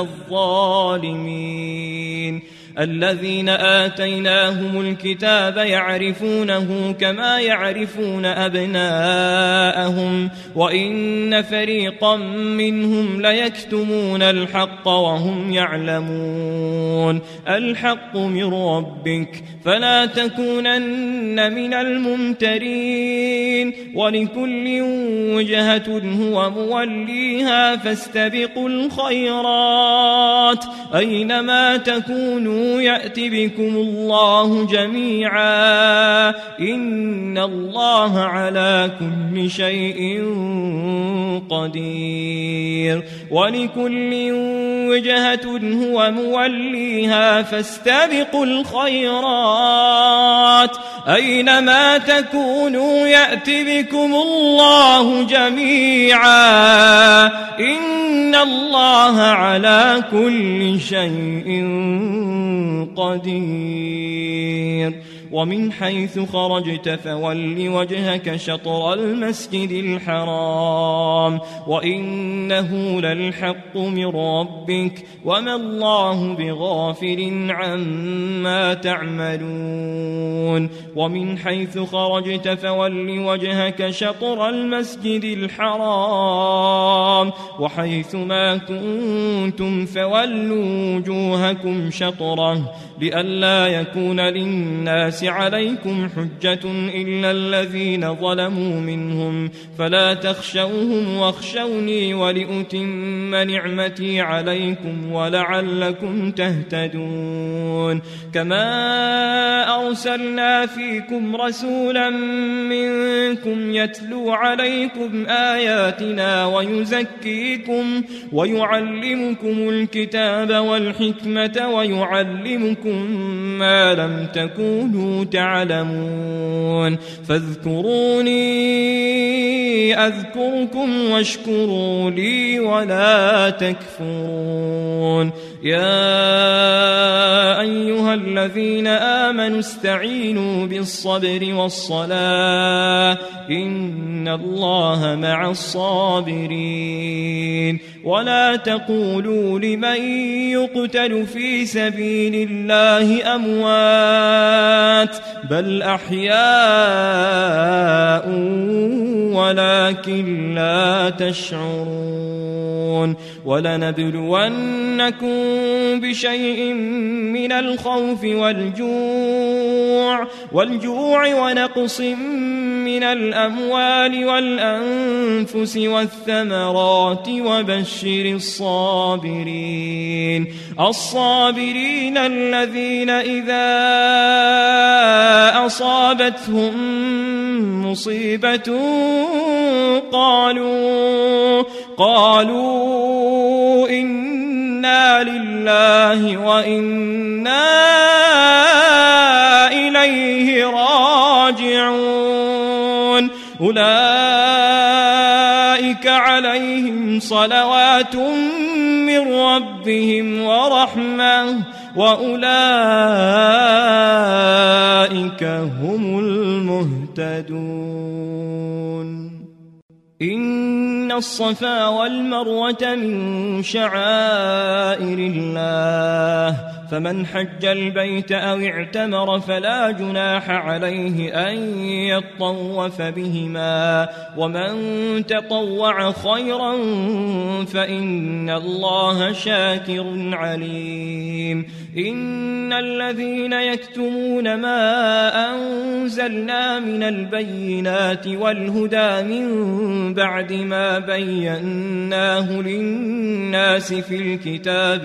A: الظالمين الذين آتيناهم الكتاب يعرفونه كما يعرفون أبناءهم وإن فريقا منهم ليكتمون الحق وهم يعلمون الحق من ربك فلا تكونن من الممترين ولكل وجهة هو موليها فاستبقوا الخيرات أينما تكونوا يأت بكم الله جميعا إن الله على كل شيء قدير ولكل وجهة هو موليها فاستبقوا الخيرات أينما تكونوا يأت بكم الله جميعا إن الله على كل شيء قدير ومن حيث خرجت فول وجهك شطر المسجد الحرام وإنه للحق من ربك وما الله بغافل عما تعملون ومن حيث خرجت فول وجهك شطر المسجد الحرام وحيث ما كنتم فولوا وجوهكم شطره لئلا يكون للناس عليكم حجة إلا الذين ظلموا منهم فلا تخشوهم واخشوني ولأتم نعمتي عليكم ولعلكم تهتدون كما أرسلنا فيكم رسولا منكم يتلو عليكم آياتنا ويزكيكم ويعلمكم الكتاب والحكمة ويعلمكم ما لم تكونوا تعلمون فاذكروني أذكركم واشكروا لي ولا تكفرون يا أيها الذين آمنوا استعينوا بالصبر والصلاة إن الله مع الصابرين ولا تقولوا لمن يقتل في سبيل الله أموات بل أحياء ولكن لا تشعرون ولنبلونكم بشيء من الخوف والجوع ونقص من الأموال والأنفس والثمرات وبشر الصابرين الذين إذا أصابتهم مصيبة قالوا إنا لله وإنا إليه راجعون أولئك عليهم صلوات من ربهم ورحمة وأولئك هم المهتدون إن الصفا والمروة من شعائر الله فمن حج البيت أو اعتمر فلا جناح عليه أن يطوف بهما ومن تطوع خيرا فإن الله شاكر عليم إن الذين يكتمون ما أنزلنا من البينات والهدى من بعد ما بيناه للناس في الكتاب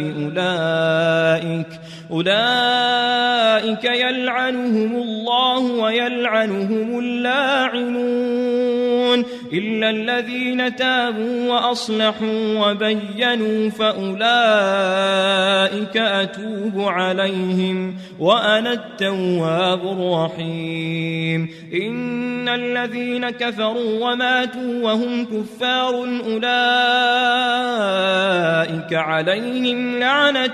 A: أولئك يلعنهم الله ويلعنهم اللاعنون إلا الذين تابوا وأصلحوا وبينوا فأولئك أتوب عليهم وأنا التواب الرحيم إن الذين كفروا وماتوا وهم كفار أولئك عليهم لعنة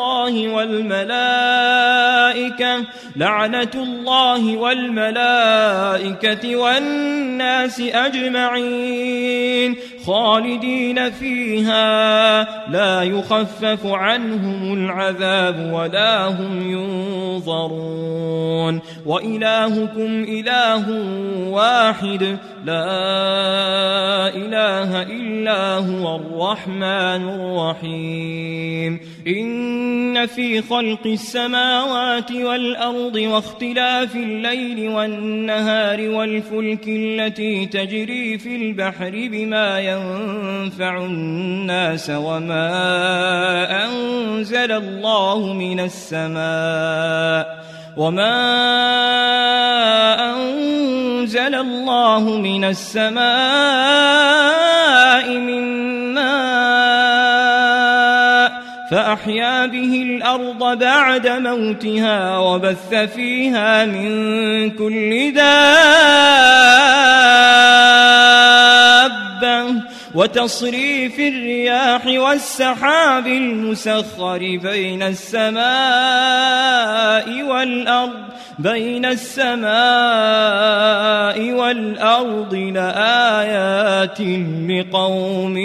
A: الله والملائكة والناس أجمعين خالدين فيها لا يخفف عنهم العذاب ولا هم ينظرون وإلهكم إله واحد لا إله إلا هو الرحمن الرحيم إن في خلق السماوات والأرض واختلاف الليل والنهار والفلك التي تجري في البحر بما ينفع الناس وما أنزل الله من السماء من ماء فأحيا به الأرض بعد موتها وبث فيها من كل دابة وتصريف الرياح والسحاب المسخر بين السماء والأرض لآيات لقوم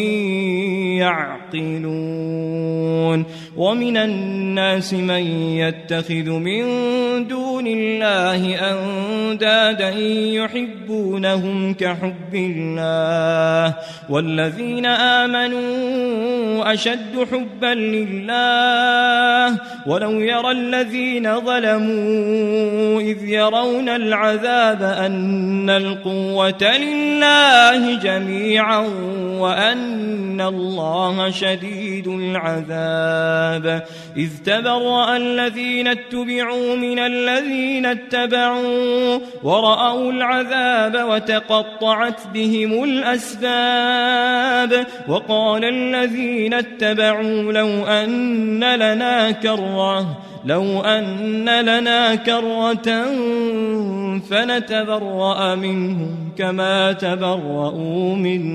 A: يعقلون ومن الناس من يتخذ من دون الله أندادا يحبونهم كحب الله والذين آمنوا أشد حبا لله ولو يرى الذين ظلموا إذ يرون العذاب أن القوة لله جميعا وأن الله شديد العذاب إذ تبرأ الذين اتبعوا من الذين اتبعوا ورأوا العذاب وتقطعت بهم الأسباب وقال الذين اتبعوا لو أن لنا كرة فنتبرأ منهم كما تبرؤوا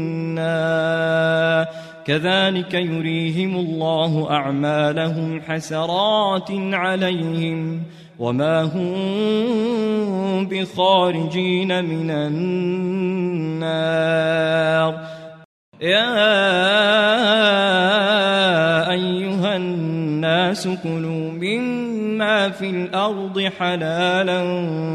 A: منا كذلك يريهم الله أعمالهم حسرات عليهم وما هم بخارجين من النار يا أيها الناس كلوا مما في الأرض حلالا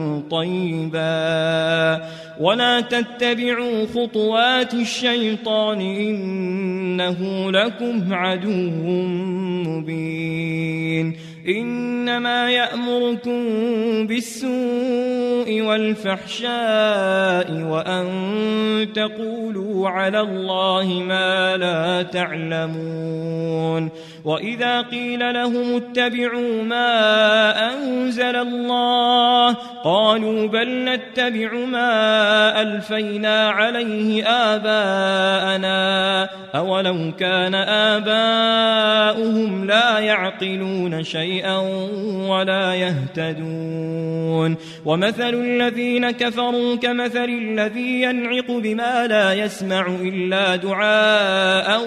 A: طيبا ولا تتبعوا خطوات الشيطان إنه لكم عدو مبين إنما يأمركم بالسوء والفحشاء وأن تقولوا على الله ما لا تعلمون وإذا قيل لهم اتبعوا ما أنزل الله قالوا بل نتبع ما ألفينا عليه آباءنا أولو كان آباؤهم لا يعقلون شيئا ولا يهتدون ومثل الذين كفروا كمثل الذي ينعق بما لا يسمع إلا دعاء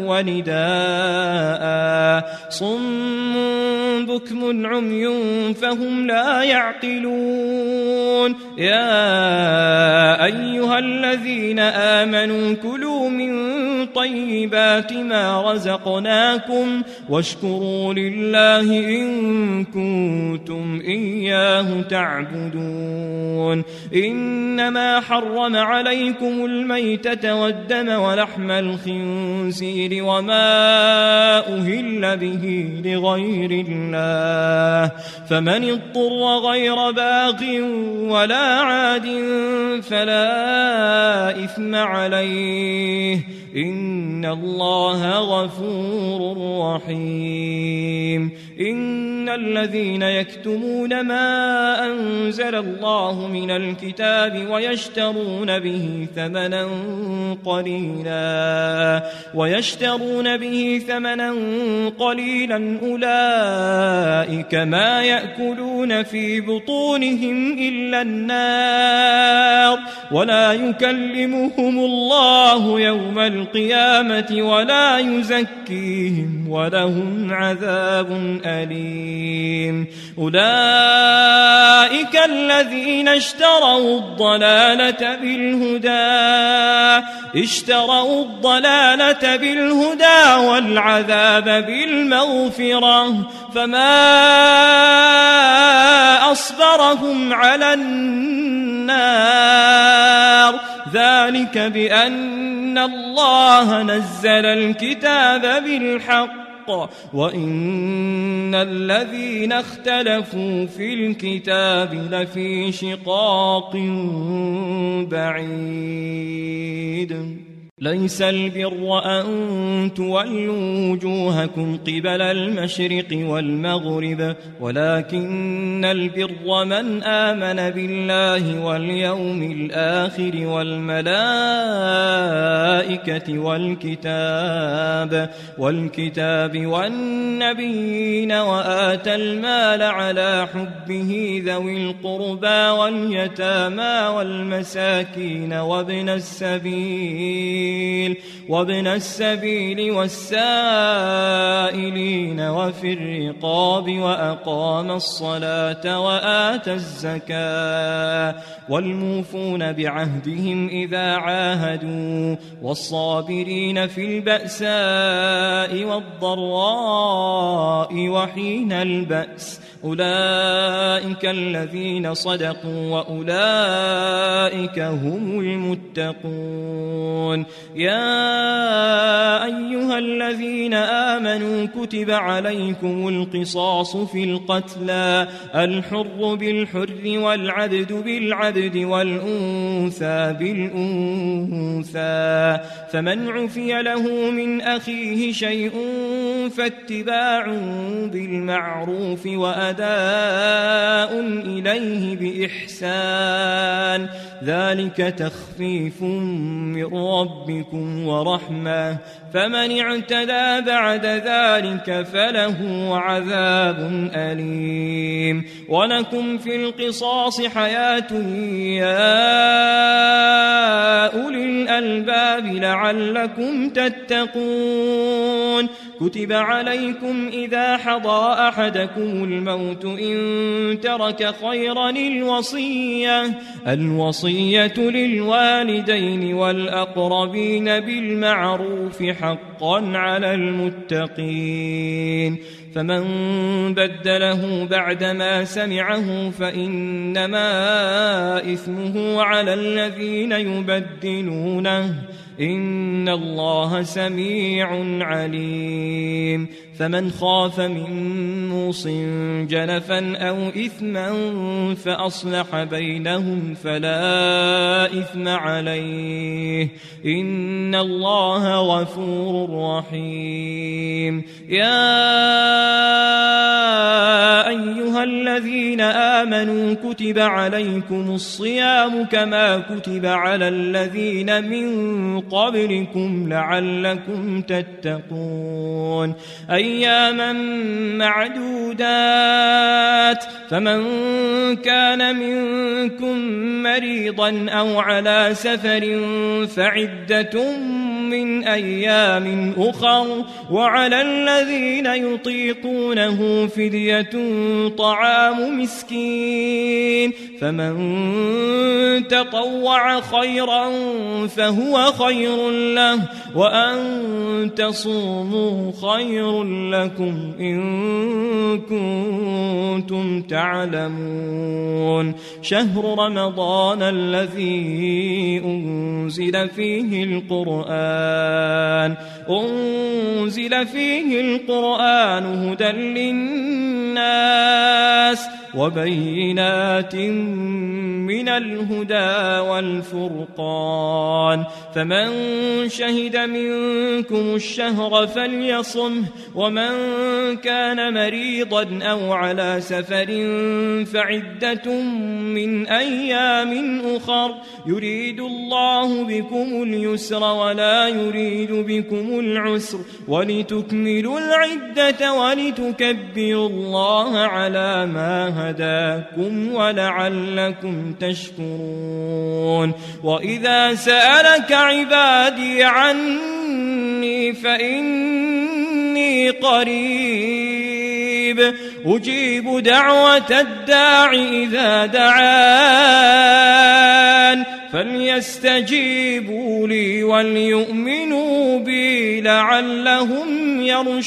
A: ونداء صم بكم عمي فهم لا يعقلون يا أيها الذين آمنوا كلوا من طيبات ما رزقناكم واشكروا لله إن كنتم إياه تعبدون. إنما حرم عليكم الميتة والدم ولحم الخنزير وما أهل به لغير الله، فمن اضطر غير باغ ولا عاد فلا إثم عليه، إن الله غفور رحيم. إن الذين يكتمون ما أنزل الله من الكتاب ويشترون به ثمنا قليلا أولئك ما يأكلون في بطونهم إلا النار، ولا يكلمهم الله يوم القيامة ولا يزكيهم ولهم عذاب أليم. أولئك الذين اشتروا الضلالة بالهدى والعذاب بالمغفرة، فما أصبرهم على النار، ذلك بأن الله نزل الكتاب بالحق وإن الذين اختلفوا في الكتاب لفي شقاق بعيد. ليس البر أن تولوا وجوهكم قبل المشرق والمغرب، ولكن البر من آمن بالله واليوم الآخر والملائكة والكتاب والنبيين، وآتى المال على حبه ذوي القربى واليتامى والمساكين وابن السبيل والسائلين وفي الرقاب، وأقام الصلاة وآتى الزكاة، والموفون بعهدهم إذا عاهدوا، والصابرين في البأساء والضراء وحين البأس، أولئك الذين صدقوا وأولئك هم المتقون. يا أيها الذين آمنوا كتب عليكم القصاص في القتلى، الحر بالحر والعبد بالعبد والأنثى بالأنثى، فمن عفي له من أخيه شيء فاتباع بالمعروف وأداء إليه بإحسان، ذلك تخفيف من ربكم ورحمة، فمن اعتدى بعد ذلك فله عذاب أليم. ولكم في القصاص حياة يا أولي الألباب لعلكم تتقون. كتب عليكم إذا حضر أحدكم الموت إن ترك خيرا الوصية للوالدين والأقربين بالمعروف حقا على المتقين، فمن بدله بعدما سمعه فإنما إثمه على الذين يبدلونه، إن الله سميع عليم. فمن خاف من موص جنفا أو إثما فأصلح بينهم فلا إثم عليه، إن الله غفور رحيم. يا أيها الذين آمنوا كتب عليكم الصيام كما كتب على الذين من قبلكم لعلكم تتقون، أياما معدودات، فمن كان منكم مريضا أو على سفر فعدة من أيام أخر وعلى الذين يطيقونه فدية طعام مسكين فمن تطوع خيرا فهو خير له وأن تصوموا خير لكم إن كنتم تعلمون شهر رمضان الذي أنزل فيه القرآن هدى للناس وبينات من الهدى والفرقان فمن شهد منكم الشهر فليصمه ومن كان مريضا أو على سفر فعدة من أيام أخر يريد الله بكم اليسر ولا يريد بكم العسر ولتكملوا العدة ولتكبروا الله على ما هداكم ولعلكم تشكرون وإذا سألك عبادي عني فإني قريب أجيب دعوة الداع إذا دعان فليستجيبوا لي وليؤمنوا بي لعلهم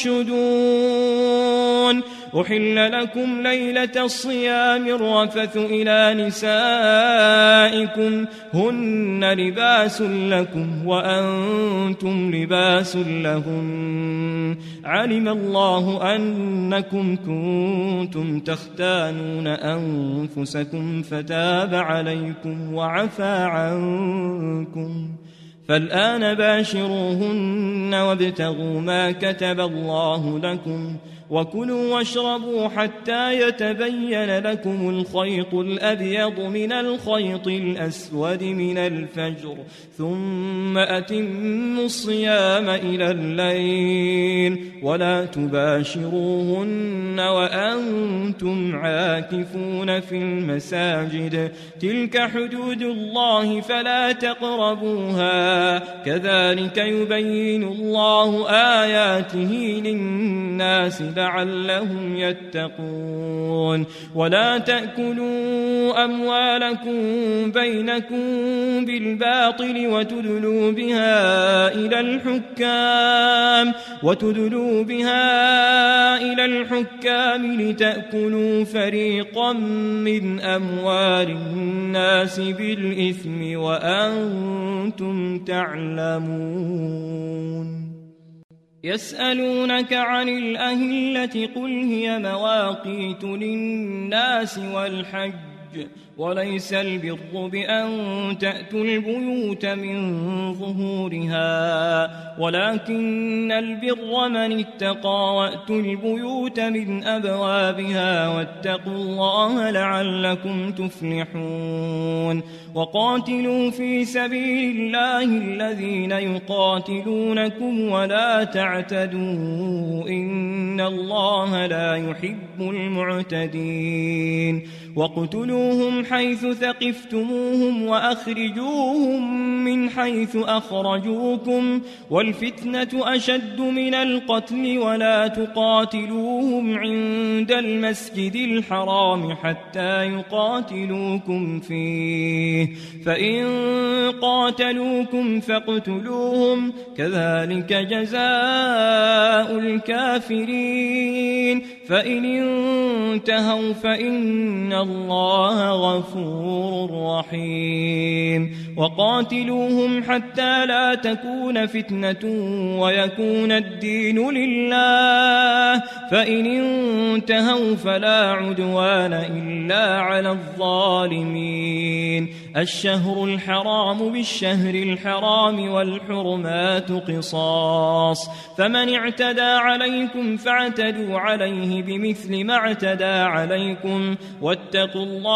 A: يرشدون أحل لكم ليلة الصيام الرفث إلى نسائكم هن لباس لكم وأنتم لباس لهن علم الله أنكم كنتم تختانون أنفسكم فتاب عليكم وعفى عنكم فالآن باشروهن وابتغوا ما كتب الله لكم وكلوا واشربوا حتى يتبين لكم الخيط الأبيض من الخيط الأسود من الفجر ثم أتموا الصيام إلى الليل ولا تباشروهن وأنتم عاكفون في المساجد تلك حدود الله فلا تقربوها كذلك يبين الله آياته للناس لعلهم يتقون ولا تأكلوا أموالكم بينكم بالباطل وتدلوا بها إلى الحكام لتأكلوا فريقا من أموال الناس بالإثم وأنتم تعلمون يسألونك عن الأهلة قل هي مواقيت للناس والحج وليس البر بأن تأتوا البيوت من ظهورها ولكن البر من اتقى وأتوا البيوت من أبوابها واتقوا الله لعلكم تفلحون وقاتلوا في سبيل الله الذين يقاتلونكم ولا تعتدوا إن الله لا يحب المعتدين واقتلوهم حيث ثقفتموهم وأخرجوهم من حيث أخرجوكم والفتنة أشد من القتل ولا تقاتلوهم عند المسجد الحرام حتى يقاتلوكم فيه فإن قاتلوكم فاقتلوهم كذلك جزاء الكافرين فإن انتهوا فإن الله غفور رحيم وقاتلوهم حتى لا تكون فتنة ويكون الدين لله فإن انتهوا فلا عدوان إلا على الظالمين الشهر الحرام بالشهر الحرام والحرمات قصاص فمن اعتدى عليكم فاعتدوا عليه بمثل ما اعتدى عليكم واتقوا الله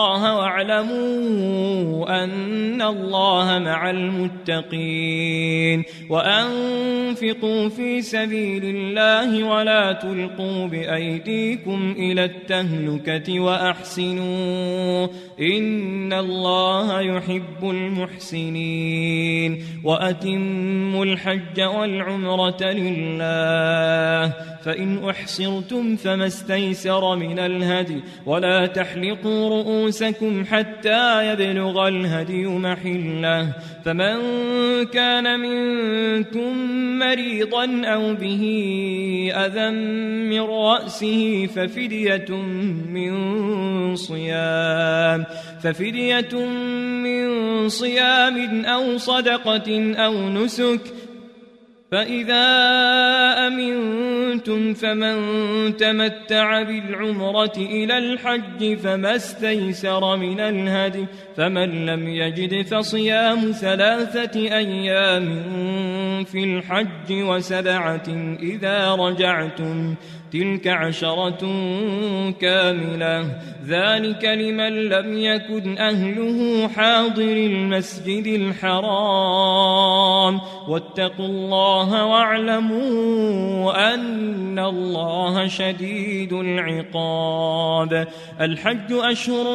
A: الله واعلموا أن الله مع المتقين وأنفقوا في سبيل الله ولا تلقوا بأيديكم إلى التهلكة وأحسنوا إن الله يحب المحسنين وأتموا الحج والعمرة لله فإن أحصرتم فما استيسر من الهدي ولا تحلقوا رؤوسكم حتى يبلغ الهدي محله فمن كان منكم مريضا أو به أذى من رأسه ففدية من صيام أو صدقة أو نسك فإذا أمنتم فمن تمتع بالعمرة إلى الحج فما استيسر من الهدي فمن لم يجد فصيام 3 أيام في الحج و7 إذا رجعتم تلك 10 كاملة ذلك لمن لم يكن أهله حاضر المسجد الحرام واتقوا الله واعلموا أن الله شديد العقاب الحج أشهر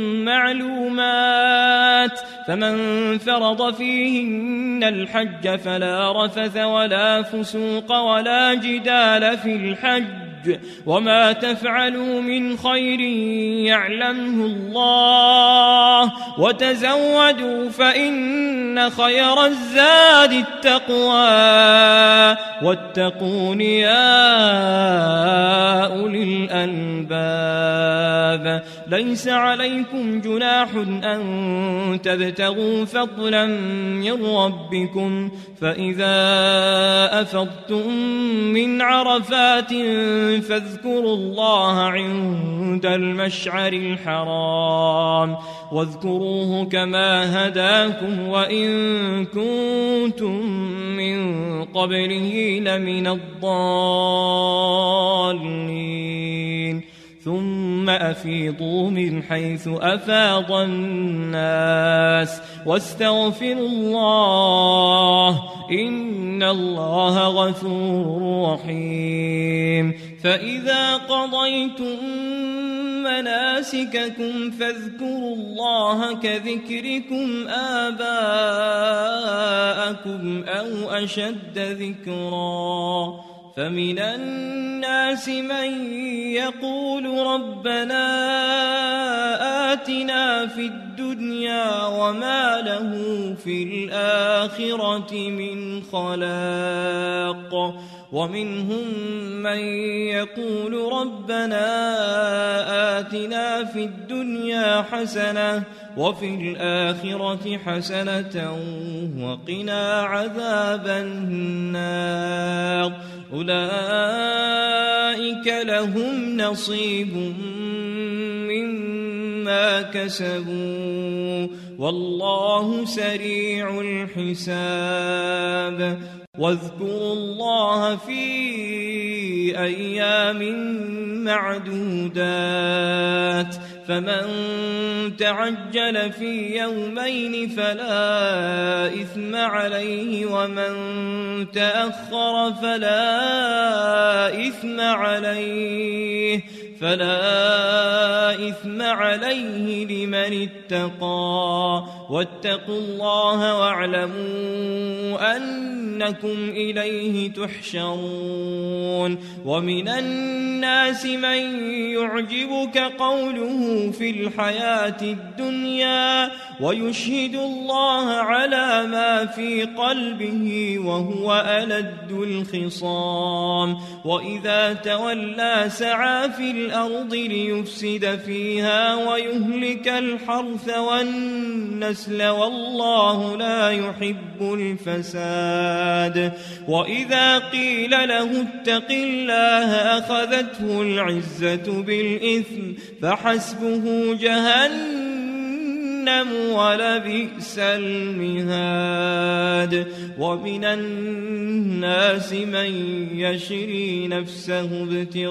A: معلومات فمن فرض فيهن الحج فلا رفث ولا فسوق ولا جدال في الحج وما تفعلوا من خير يعلمه الله وتزودوا فإن خير الزاد التقوى واتقون يا أولي الألباب ليس عليكم جناح أن تبتغوا فضلا من ربكم فإذا أفضتم من عرفات فاذكروا الله عند المشعر الحرام واذكروه كما هداكم وإن كنتم من قبله لمن الضالين ثم أفيضوا من حيث أفاض الناس واستغفروا الله إن الله غفور رحيم فإذا قضيتم مناسككم فاذكروا الله كذكركم آباءكم أو أشد ذكرا فمن الناس من يقول ربنا آتنا في الدنيا وما له في الآخرة من خلاق ومنهم من يقول ربنا آتنا في الدنيا حسنة وفي الآخرة حسنة وقنا عذاب النار أولئك لهم نصيب مما كسبوا والله سريع الحساب واذكروا الله في أيام معدودات فمن تعجل في يومين فلا إثم عليه ومن تأخر فلا إثم عليه لمن اتقى واتقوا الله واعلموا أنكم إليه تحشرون ومن الناس من يعجبك قوله في الحياة الدنيا ويشهد الله على ما في قلبه وهو ألد الخصام وإذا تولى سعى في الأرض ليفسد فيها ويهلك الحرث والنسل والله لا يحب الفساد وإذا قيل له اتق الله أخذته العزة بالإثم فحسبه جهنم ولبئس المهاد. ومن الناس من يشري نفسه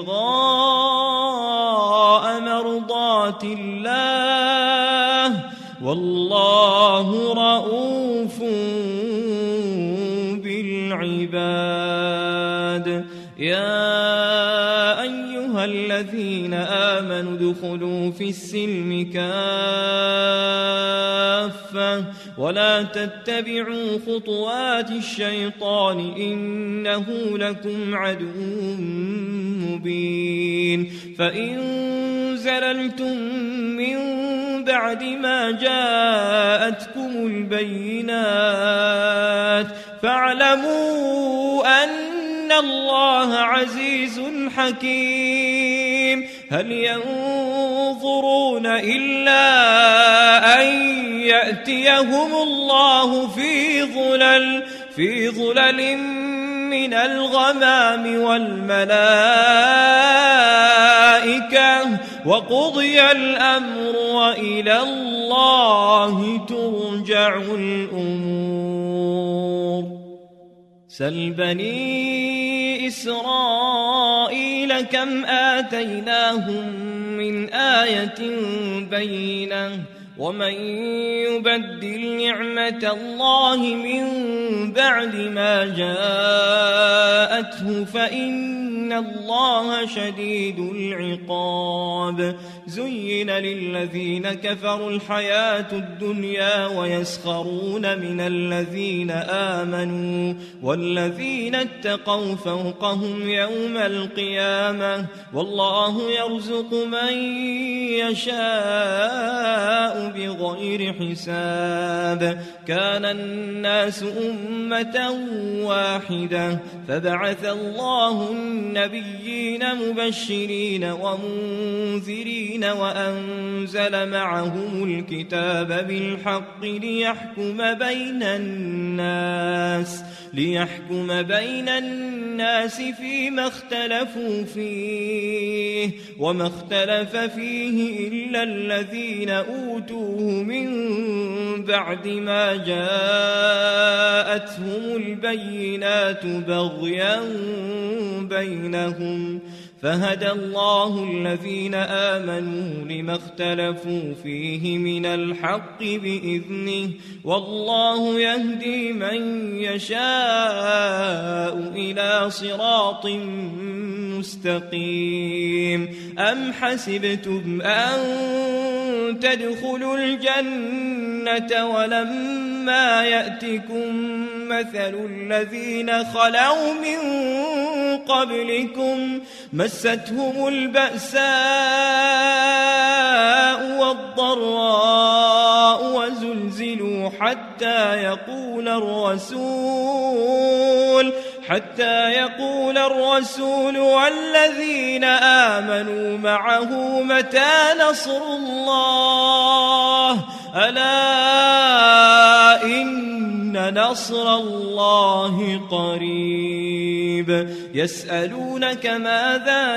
A: ابتغاء مرضات الله والله رؤوف بالعباد. يا أيها الذين آمنوا ادخلوا في السلم كافة ولا تتبعوا خطوات الشيطان إنه لكم عدو مبين. فإن زللتم من بعد ما جاءتكم البينات فاعلموا أن الله عزيز حكيم. هل ينظرون إلا أن يأتيهم الله في ظلل من الغمام والملائكة وقضي الأمر وإلى الله ترجع الأمور. سل بني إسرائيل كم آتيناهم من آية بينة ومن يبدل نعمة الله من بعد ما جاءته فإن الله شديد العقاب. زين للذين كفروا الحياة الدنيا ويسخرون من الذين آمنوا والذين اتقوا فوقهم يوم القيامة والله يرزق من يشاء بغير حساب. كان الناس أمة واحدة فبعث الله النبيين مبشرين ومنذرين وأنزل معهم الكتاب بالحق ليحكم بين الناس فيما اختلفوا فيه وما اختلف فيه إلا الذين أوتوه من بعد ما جاءتهم البينات بغيا بينهم فهدى الله الذين آمنوا لما اختلفوا فيه من الحق بإذنه والله يهدي من يشاء إلى صراط مستقيم. أم حسبتم أن تدخلوا الجنة ولما يأتكم مثل الذين خلوا من قبلكم مستهم البأساء والضراء وزلزلوا حتى يقول الرسول والذين آمنوا معه متى نصر الله ألا إن نصر الله قريب. يسألونك ماذا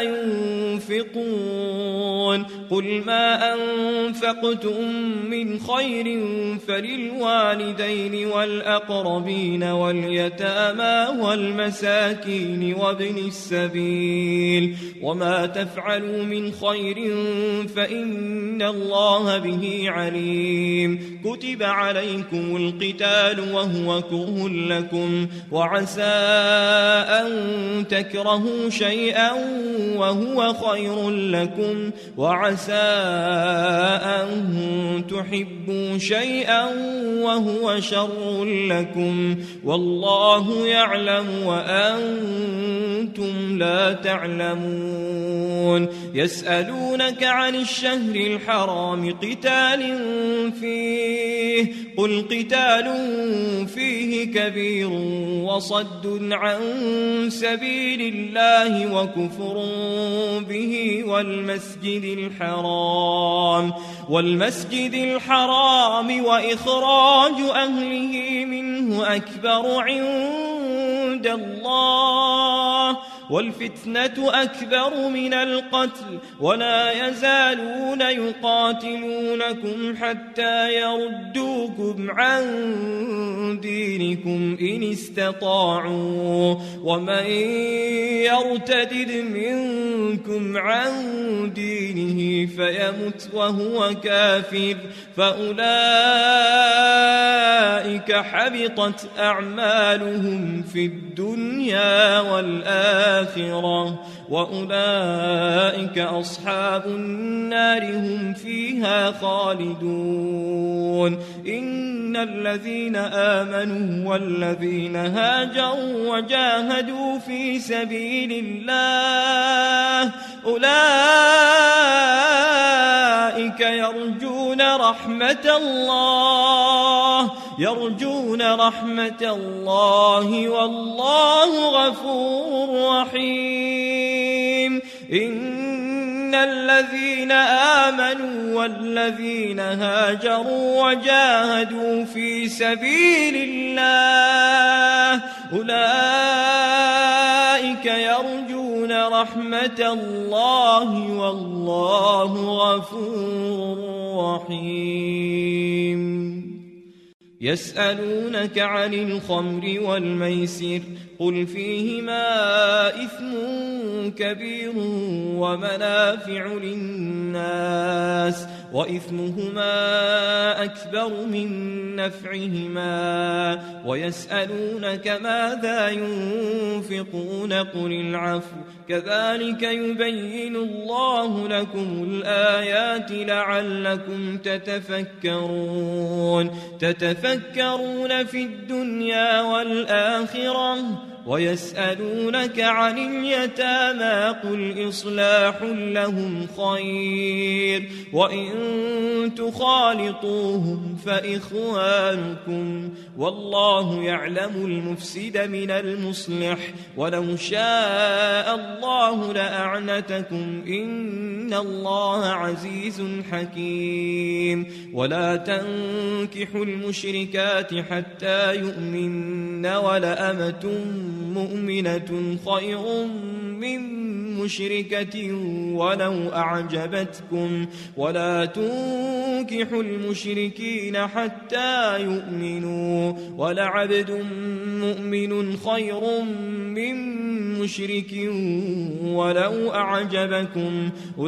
A: ينفقون قل ما أنفقتم من خير فللوالدين والأقربين واليتامى والمساكين وابن السبيل وما تفعلوا من خير فإن الله به عليم. كتب عليكم القتال وهو كره لكم وعسى أن تكرهوا شيئا وهو خير لكم وعسى أن تحبوا شيئا وهو شر لكم والله يعلم وأنتم لا تعلمون. يسألونك عن الشهر الحرام قتال فيه قل قتال فيه كبير وصد عن سبيل الله وكفر به والمسجد الحرام وإخراج أهله منه أكبر عند الله والفتنة أكبر من القتل ولا يزالون يقاتلونكم حتى يردوكم عن دينكم إن استطاعوا ومن يرتد منكم عن دينه فيمت وهو كافر فأولئك حبطت أعمالهم في الدنيا والآخرة وأولئك أصحاب النار هم فيها خالدون إن الذين آمنوا والذين هاجروا وجاهدوا في سبيل الله أولئك يرجون رحمة الله والله غفور رحيم إن الذين آمنوا والذين هاجروا وجاهدوا في سبيل الله أولئك يرجون رحمة الله والله غفور رحيم يسألونك عن الخمر والميسر قل فيهما إثم كبير ومنافع للناس وإثمهما أكبر من نفعهما ويسألونك ماذا ينفقون قل العفو كذلك يبين الله لكم الآيات لعلكم تتفكرون في الدنيا والآخرة ويسألونك عن اليتامى قل إصلاح لهم خير وإن تخالطوهم فإخوانكم والله يعلم المفسد من المصلح ولو شاء الله لأعنتكم إن الله عزيز حكيم ولا تنكحوا المشركات حتى يؤمن ولأمة مؤمنة خير من مشركة ولو أعجبتكم ولا تنكحوا المشركين حتى يؤمنوا ولعبد مؤمن خير من مشرك ولو أعجبكم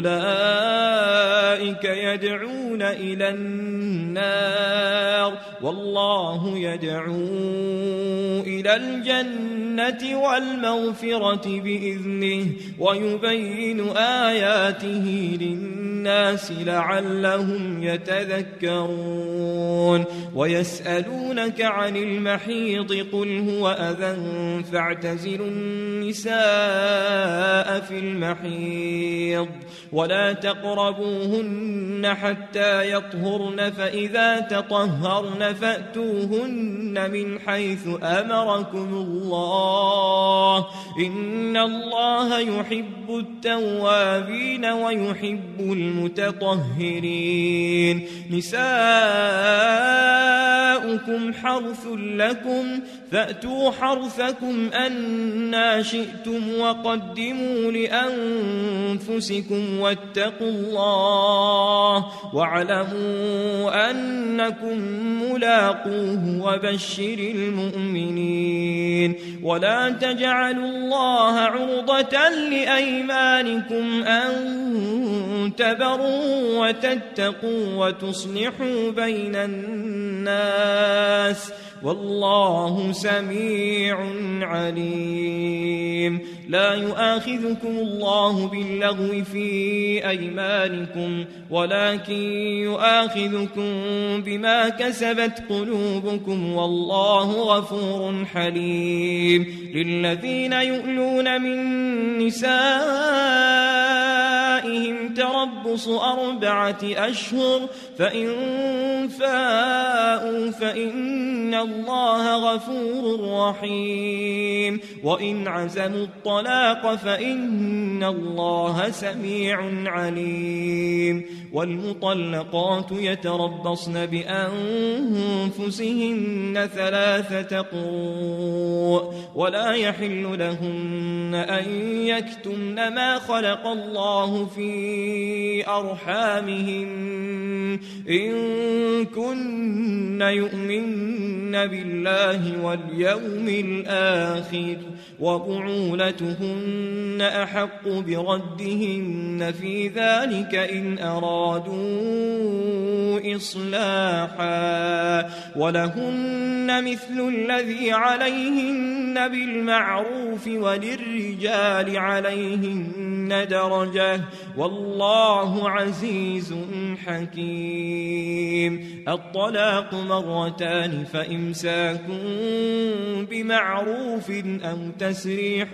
A: أولئك يدعون إلى النار والله يدعو إلى الجنة والمغفرة بإذنه ويبين آياته للناس لعلهم يتذكرون ويسألونك عن المحيض قل هو أذى فاعتزلوا النساء في المحيض ولا تقربوهن حتى يطهرن فإذا تطهرن فأتوهن من حيث أمركم الله إن الله يحب التوابين ويحب المتطهرين نساؤكم حرث لكم فأتوا حرثكم أنى شئتم وقدموا لأنفسكم واتقوا الله واعلموا أنكم ملاقوه وبشر المؤمنين ولا تجعلوا الله عرضة لأيمانكم أن تبروا وتتقوا وتصلحوا بين الناس والله سميع عليم لا يؤاخذكم الله باللغو في أيمانكم ولكن يؤاخذكم بما كسبت قلوبكم والله غفور حليم للذين يؤلون من نسائهم تربص 4 أشهر فإن فاءوا فإن الله غفور غفور رحيم وإن عزموا الطلاق فإن الله سميع عليم والمطلقات يتربصن بأنفسهن 3 قروء ولا يحل لهن أن يكتمن ما خلق الله في أرحامهن إن كن يؤمن بالله واليوم الآخر وبعولتهن أحق بردهن في ذلك إن أرادوا إصلاحا ولهن مثل الذي عليهن بالمعروف وللرجال عليهن درجة والله عزيز حكيم الطلاق مرتان فإمساك بمعروف أو تسريح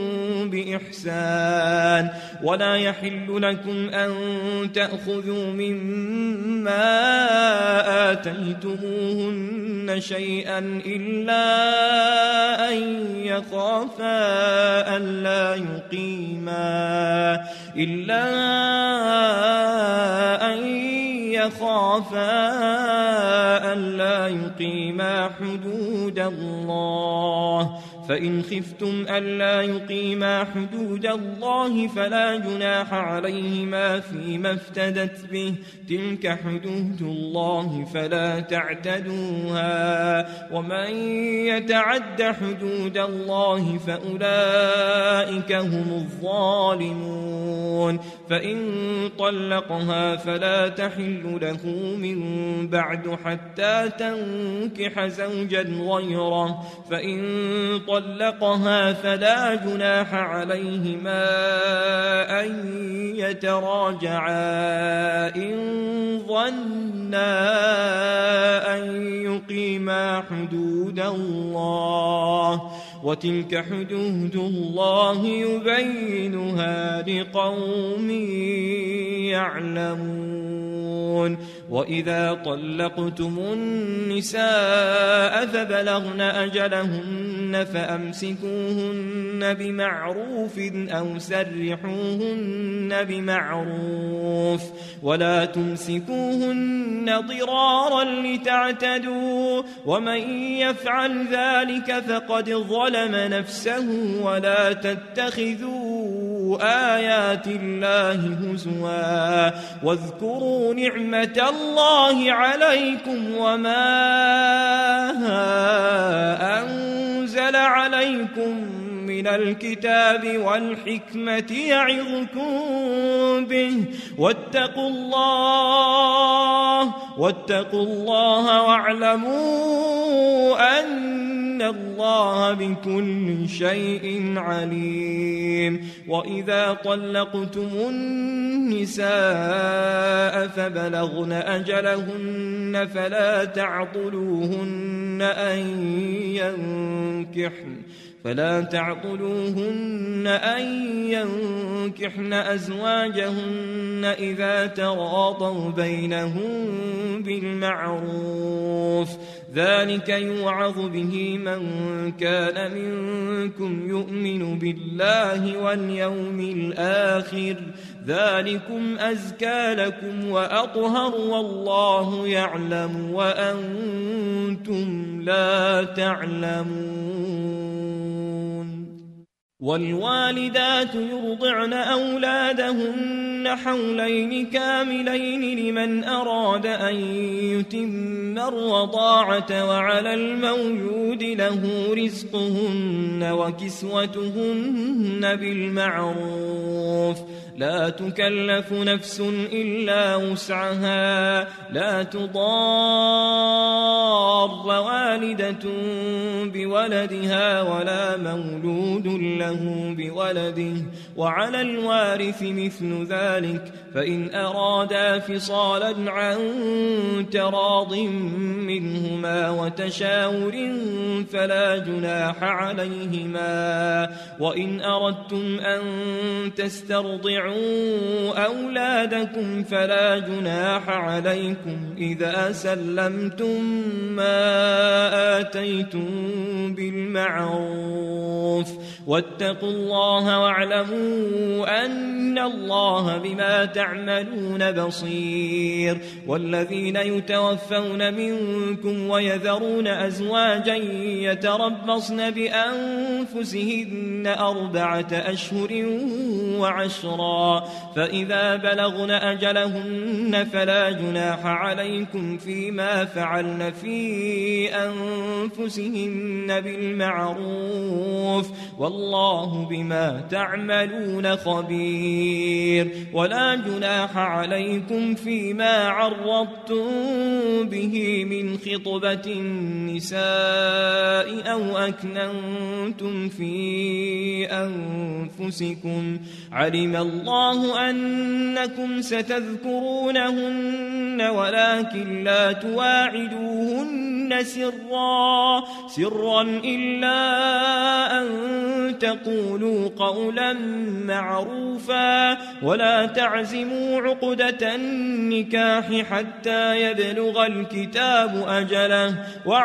A: بإحسان ولا يحل لكم أن تأخذوا مما آتيتموهن شيئا إلا أن يخافا ألا يقيما حدود الله فإن خفتم ألا يقيما حدود الله فلا جناح عليهما فيما افتدت به تلك حدود الله فلا تعتدوها ومن يتعد حدود الله فأولئك هم الظالمون فإن طلقها فلا تحل له من بعد حتى تنكح زوجا غيره فإن طلقها فلا جناح عليهما أن يتراجعا إن ظنا أن يقيما حدود الله وتلك حدود الله يبينها لقوم يعلمون وإذا طلقتم النساء فبلغن أجلهن فأمسكوهن بمعروف أو سرحوهن بمعروف ولا تمسكوهن ضرارا لتعتدوا ومن يفعل ذلك فقد ظلم نفسه ولا تتخذوا آيات الله هزوا واذكروا نعمة الله عليكم وما أنزل عليكم من الكتاب والحكمة يعظكم به واتقوا الله واعلموا أن الله بكل شيء عليم وإذا طلقتم النساء فبلغن أجلهن فلا تعضلوهن أن ينكحن أزواجهن إذا تراضوا بينهم بالمعروف ذلك يوعظ به من كان منكم يؤمن بالله واليوم الآخر ذلكم أزكى لكم وأطهر والله يعلم وأنتم لا تعلمون والوالدات يرضعن أولادهن حولين كاملين لمن أراد أن يتم الرضاعة وعلى المولود له رزقهن وكسوتهن بالمعروف لا تكلف نفس إلا وسعها لا تضار والدة بولدها ولا مولود له بولده وعلى الوارث مثل ذلك فإن أرادا فصالا عن تراض منهما وتشاور فلا جناح عليهما وإن أردتم أن تسترضعوا أولادكم فلا جناح عليكم إذا سلمتم ما آتيتم بالمعروف واتقوا الله واعلموا أن الله بما تعملون بصير. والذين يتوفون منكم ويذرون أزواجا يتربصن بأنفسهن 4 أشهر وعشرا، فإذا بلغن أجلهن فلا جناح عليكم فيما فعلن في أنفسهن بالمعروف والله بما تعملون خبير. ولا جناح عليكم فيما عرضتم به من خطبة النساء أو أكننتم في أنفسكم، علم الله أنكم ستذكرونهن ولكن لا تواعدوهن سرا إلا أن تقولوا قولا معروفا، ولا تعزموا عقدة النكاح حتى يبلغ الكتاب أجله،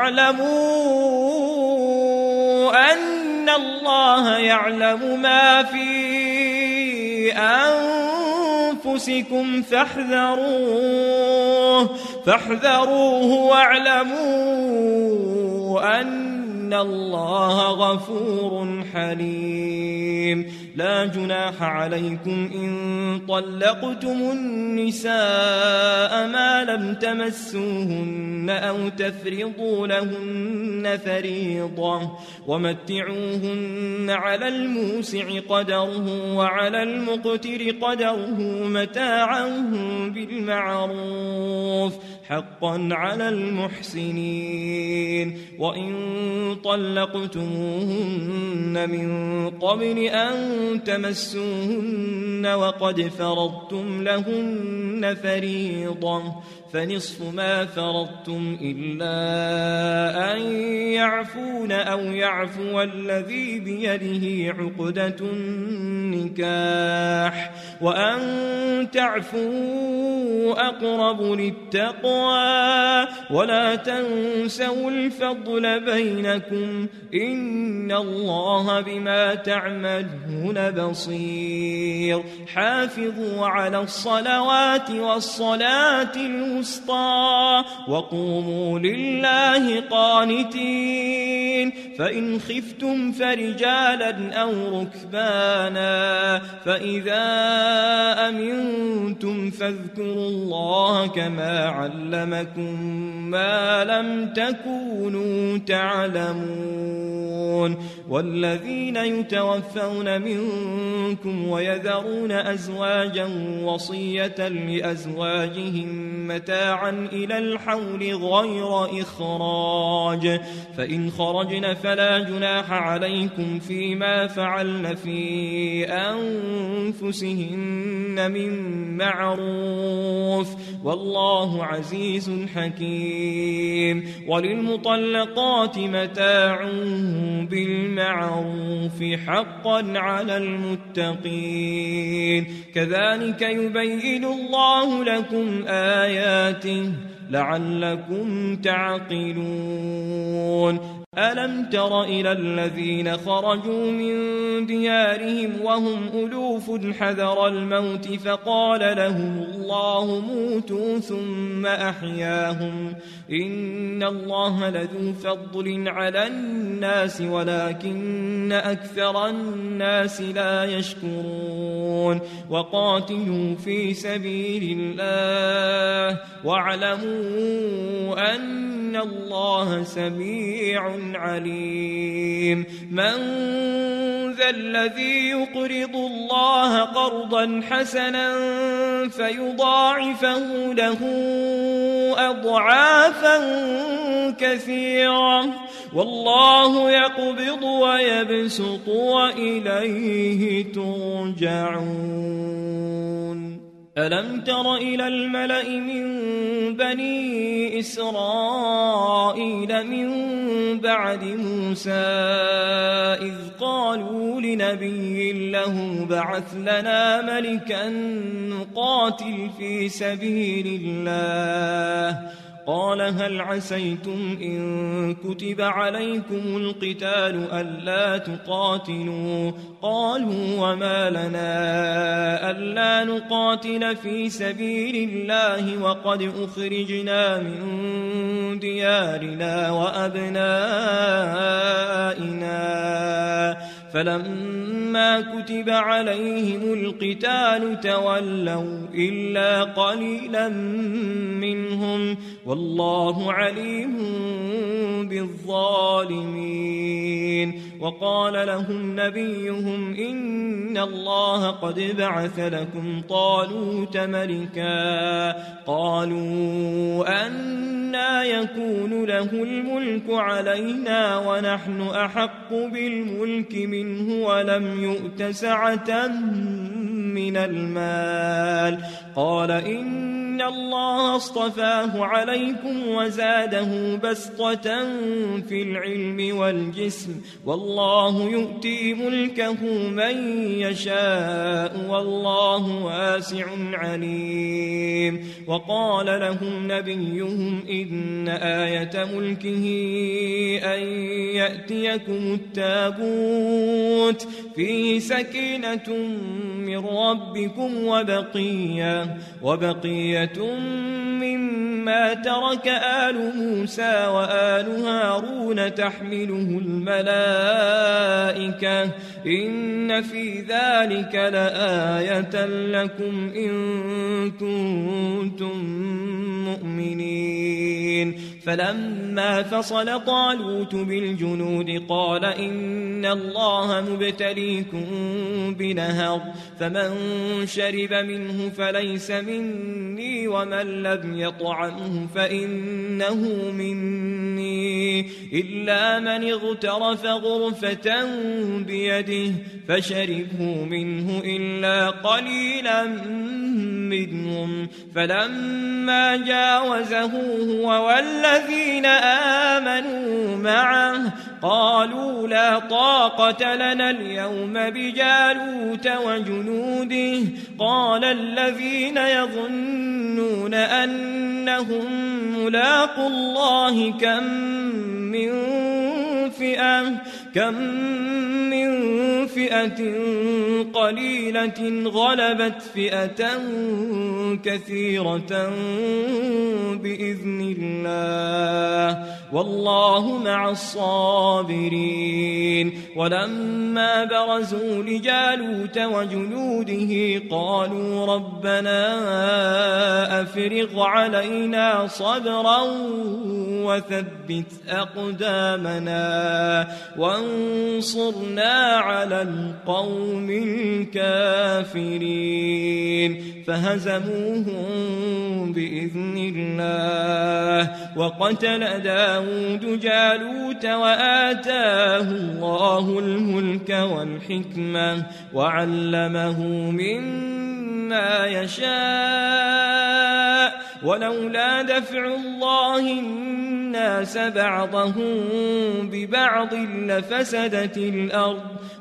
A: واعلموا أن الله يعلم ما في أنفسكم فاحذروه واعلموا أن الله غفور حليم. لا جناح عليكم إن طلقتم النساء ما لم تمسوهن أو تفرضوا لهن فريضة، ومتعوهن على الموسع قدره وعلى المقتر قدره متاعا بالمعروف حقا على المحسنين. وإن طلقتموهن من قبل أن تمسوهن وقد فرضتم لهن فريضة فنصف ما فرضتم إلا أن يعفون أو يعفو الذي بيده عقدة النكاح، وأن تعفوا أقرب للتقوى، ولا تنسوا الفضل بينكم إن الله بما تعملون بصير. حافظوا على الصلوات والصلاة الوسطى وقوموا لله قانتين، فإن خفتم فرجالا أو ركبانا، فإذا أمنتم فاذكروا الله كما علمكم ما لم تكونوا تعلمون. والذين يتوفون منكم ويذرون أزواجا وصية لأزواجهم متاعا إلى الحول غير إخراج، فإن خرجن فلا جناح عليكم فيما فعلن في أنفسهن من معروف والله عزيز حكيم. وللمطلقات متاع بالمعروف حقا على المتقين، كذلك يبين الله لكم آياته لعلكم تعقلون. ألم تر إلى الذين خرجوا من ديارهم وهم ألوف حذر الموت فقال لهم الله موتوا ثم أحياهم إن الله لذو فضل على الناس ولكن أكثر الناس لا يشكرون. وقاتلوا في سبيل الله واعلموا أن الله سميع عليم. من ذا الذي يقرض الله قرضا حسنا فيضاعفه له أضعافا كثيرة والله يقبض ويبسط وإليه ترجعون. ألم تر إلى الملأ من بني إسرائيل من بعد موسى إذ قالوا لنبي له بعث لنا ملكا نقاتل في سبيل الله قال هل عسيتم إن كتب عليكم القتال ألا تقاتلوا قالوا وما لنا ألا نقاتل في سبيل الله وقد أخرجنا من ديارنا وأبنائنا فلما كتب عليهم القتال تولوا إلا قليلا منهم والله عليم بالظالمين وقال لهم نبيهم إن الله قد بعث لكم طالوت ملكا قالوا أنى يكون له الملك علينا ونحن أحق بالملك منه ولم يؤت سعة من المال قال إن الله اصطفاه عليكم وزاده بسطة في العلم والجسم والله يؤتي ملكه من يشاء والله واسع عليم وقال لهم نبيهم إن آية ملكه أن يأتيكم التابوت فيه سكينة من ربكم وبقية مما ترك آل موسى وآل هارون تحمله الملائكة إن في ذلك لآية لكم إن كنتم مؤمنين فلما فصل طالوت بالجنود قال إن الله مبتليكم بنهر فمن شرب منه فليس مني ومن لم يطعمه فإنه مني إلا من اغترف غرفة بيده فشربه منه إلا قليلا منهم فلما جاوزه هو والذين آمنوا معه قالوا لا طاقة لنا اليوم بجالوت وجنوده قال الذين يظنون أنهم ملاقوا الله كم من فئة قليلة غلبت فئة كثيرة بإذن الله والله مع الصابرين ولما برزوا لجالوت وجنوده قالوا ربنا أفرغ علينا صبرا وثبت أقدامنا وانصرنا على القوم الكافرين فهزموهم بإذن الله وقتل داود جالوت وآتاه الله الملك والحكمة وعلمه مما يشاء ولولا دفع الله الناس بعضهم ببعض لفسدت الأرض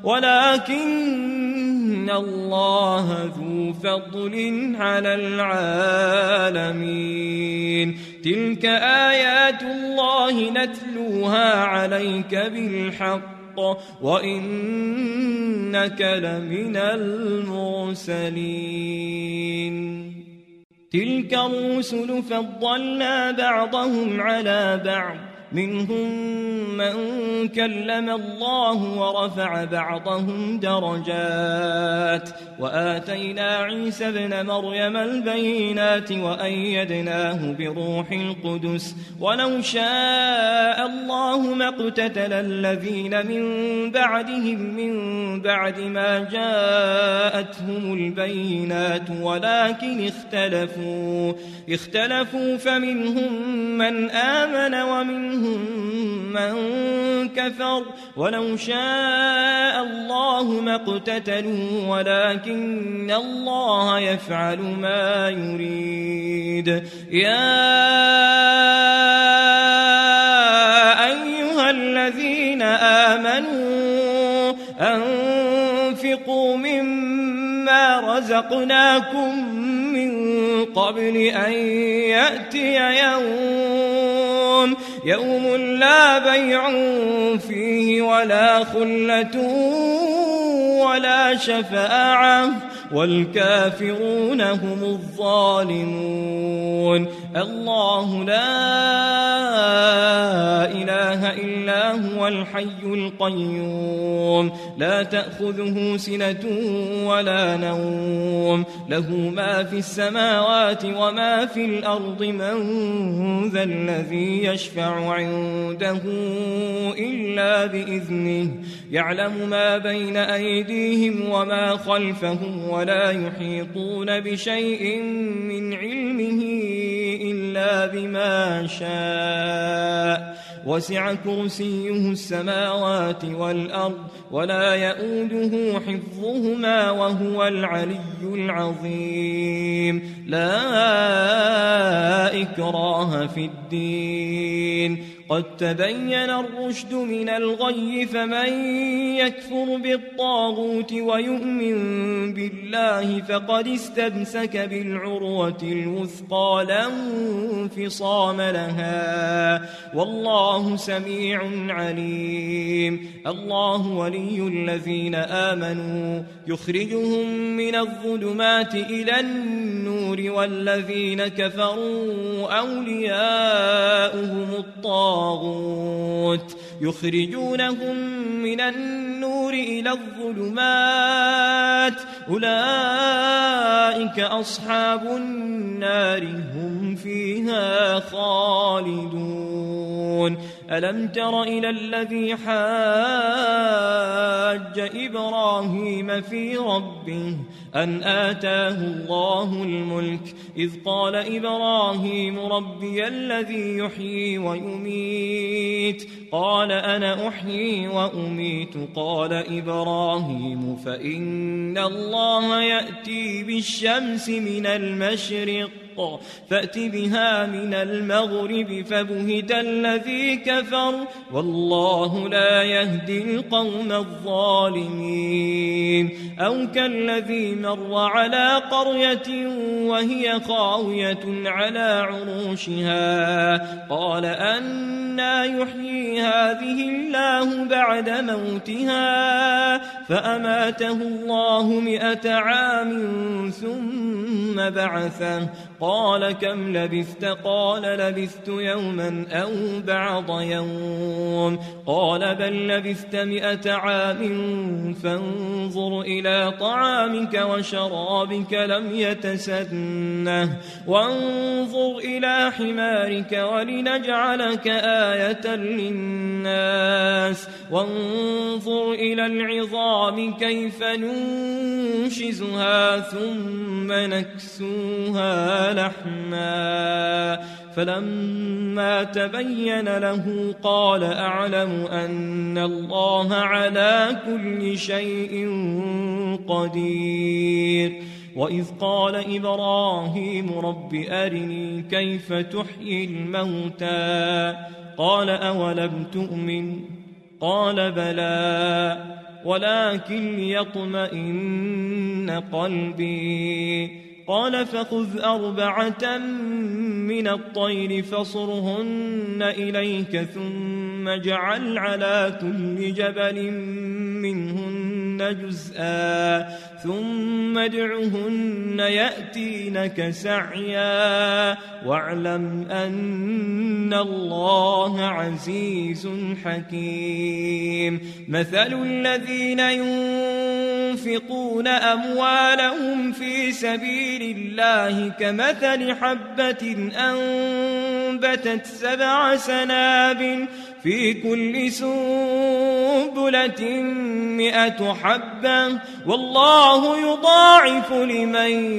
A: ولكن الله ذو فضل على العالمين تلك آيات الله نتلوها عليك بالحق وإنك لمن المرسلين تلك الرسل فضلنا بعضهم على بعض منهم من كلم الله ورفع بعضهم درجات وآتينا عيسى ابن مريم البينات وأيدناه بروح القدس ولو شاء الله ما اقتتل الذين من بعدهم من بعد ما جاءتهم البينات ولكن اختلفوا فمنهم من آمن ومنهم من كفر ولو شاء الله ما اقتتلوا ولكن الله يفعل ما يريد يا أيها الذين آمنوا أنفقوا مما رزقناكم من قبل أن يأتي يوم لا بيع فيه ولا خلة ولا شفاعة والكافرون هم الظالمون. الله لا إله إلا هو الحي القيوم لا تأخذه سنة ولا نوم له ما في السماوات وما في الأرض من ذا الذي يشفع عنده إلا بإذنه يعلم ما بين أيديهم وما خلفهم ولا يحيطون بشيء من علمه إلا بما شاء وسع كرسيه السماوات والأرض ولا يؤوده حفظهما وهو العلي العظيم. لا إكراه في الدين قد تبين الرشد من الغي فمن يكفر بالطاغوت ويؤمن بالله فقد استمسك بالعروة الوثقى لا انفصام لها والله سميع عليم. الله ولي الذين آمنوا يخرجهم من الظلمات إلى النور والذين كفروا أولياؤهم الطاغوت يخرجونهم من النور إلى الظلمات أولئك أصحاب النار هم فيها خالدون. ألم تر إلى الذي حاج إبراهيم في ربه أن آتاه الله الملك إذ قال إبراهيم ربي الذي يحيي ويميت قال أنا أحيي وأميت قال إبراهيم فإن الله يأتي بالشمس من المشرق فأت بها من المغرب فبهت الذي كفر والله لا يهدي القوم الظالمين. أو كالذي مر على قرية وهي خاوية على عروشها قال أنى يحيي هذه الله بعد موتها فأماته الله 100 عام ثم بعثه قال كم لبثت قال لبثت يوما أو بعض يوم قال بل لبثت 100 عام فانظر إلى طعامك وشرابك لم يتسنه وانظر إلى حمارك ولنجعلك آية للناس وانظر إلى العظام كيف ننشزها ثم نكسوها لحما فلما تبين له قال أعلم أن الله على كل شيء قدير. وإذ قال إبراهيم رب أرني كيف تحيي الموتى قال أولم تؤمن قال بلى ولكن ليطمئن قلبي قال فخذ 4 من الطير فصرهن إليك ثم اجعل على كل جبل منهن جزءا ثم ادعهن يأتينك سعيا واعلم أن الله عزيز حكيم. مثل الذين ينفقون أموالهم في سبيل الله كمثل حبة أنبتت 7 سنابل في كل سنبلة 100 حبة والله يضاعف لمن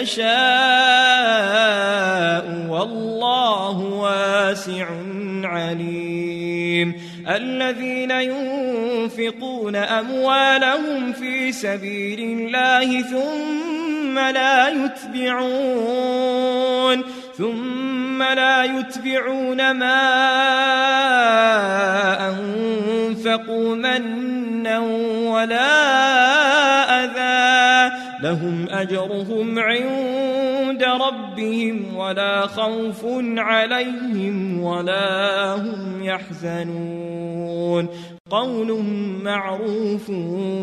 A: يشاء والله واسع عليم. الذين ينفقون أموالهم في سبيل الله ثم لا يتبعون ما أنفقوا منا ولا أذى لهم أجرهم عند عند ربهم ولا خوف عليهم ولا هم يحزنون قول معروف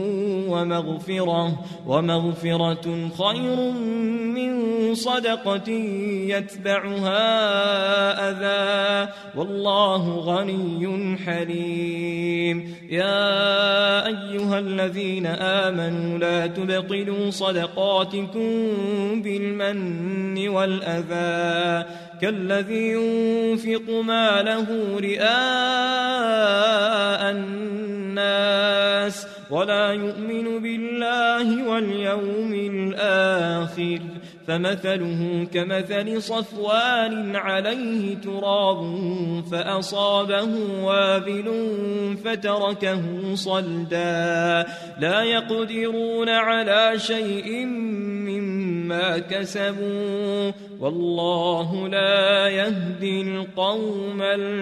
A: ومغفرة خير من صدقة يتبعها أذى والله غني حليم يا أيها الذين آمنوا لا تبطلوا صدقاتكم بالمن والأذى كالذي ينفق ماله رئاء الناس ولا يؤمن بالله واليوم الآخر فمثله كمثل صفوان عليه تراب فأصابه وابل فتركه صلدا لا يقدرون على شيء مما كسبوا والله لا يهدي القوم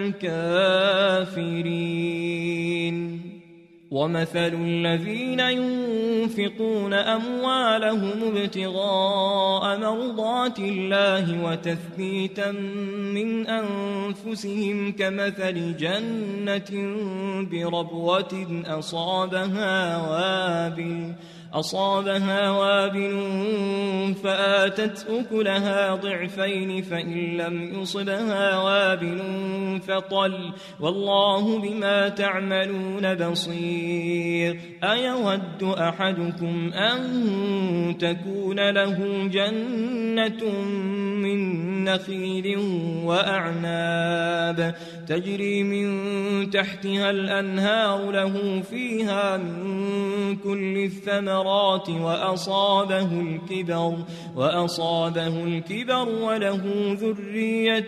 A: الكافرين ومثل الذين ينفقون أموالهم ابتغاء مرضات الله وتثبيتا من أنفسهم كمثل جنة بربوة أصابها وابل فآتت أكلها ضعفين فإن لم يصبها وابل فطل والله بما تعملون بصير أيود أحدكم أن تكون له جنة من نخيل وأعناب تجري من تحتها الأنهار له فيها من كل الثمرات وأصابه الكبر وله ذرية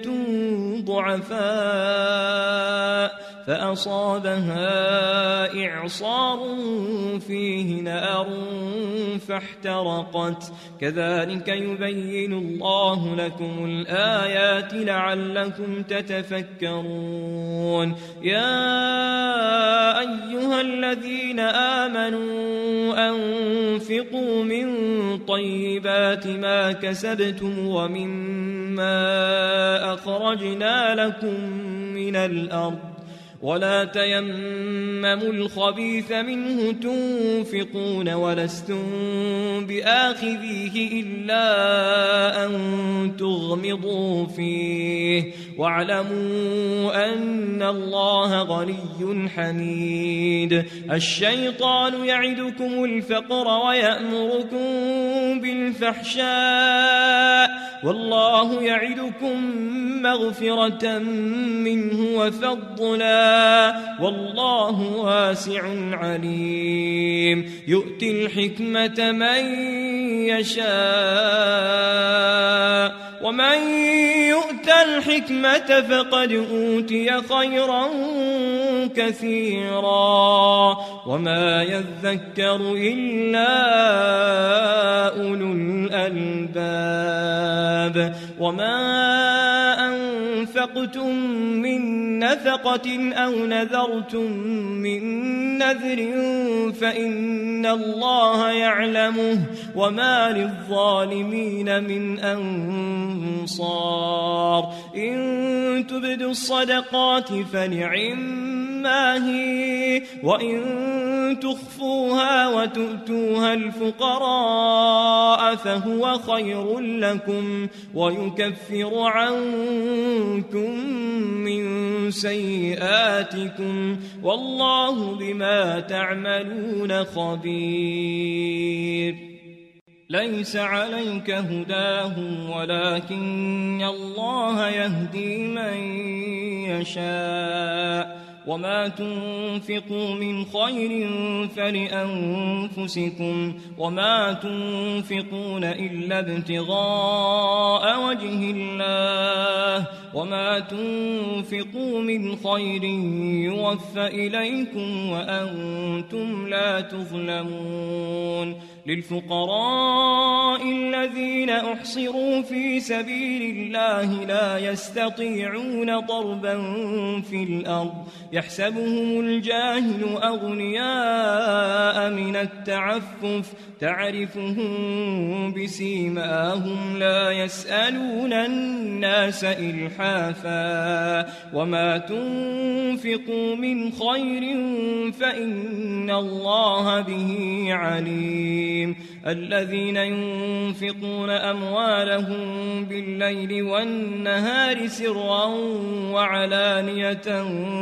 A: ضعفاء فأصابها إعصار فيه نار فاحترقت كذلك يبين الله لكم الآيات لعلكم تتفكرون يا أيها الذين آمنوا أنفقوا من طيبات ما كسبتم ومما أخرجنا لكم من الأرض ولا تيمموا الخبيث منه تنفقون ولستم بآخذيه إلا أن تغمضوا فيه واعلموا أن الله غني حميد الشيطان يعدكم الفقر ويأمركم بالفحشاء والله يعدكم مغفرة منه وفضلا والله واسع عليم يؤتي الحكمة من يشاء ومن يؤت الحكمة فقد أوتي خيرا كثيرا وما يذكر إلا أولو الألباب وما أنفقتم من نفقة أو نذرتم من نذر فإن الله يعلمه وما للظالمين من أنصار إن تبدوا الصدقات فنعما هي وإن تخفوها وتؤتوها الفقراء فهو خير لكم ويكفر عنكم من سيئاتكم والله بما تعملون خبير ليس عليك هداهم ولكن الله يهدي من يشاء وما تنفقوا من خير فلأنفسكم وما تنفقون إلا ابتغاء وجه الله وما تنفقوا من خير يوفى إليكم وأنتم لا تظلمون للفقراء الذين أحصروا في سبيل الله لا يستطيعون ضربا في الأرض يحسبهم الجاهل أغنياء من التعفف تعرفهم بسيماهم لا يسألون الناس إلحافا وما تنفقوا من خير فإن الله به عليم الذين ينفقون أموالهم بالليل والنهار سرا وعلانية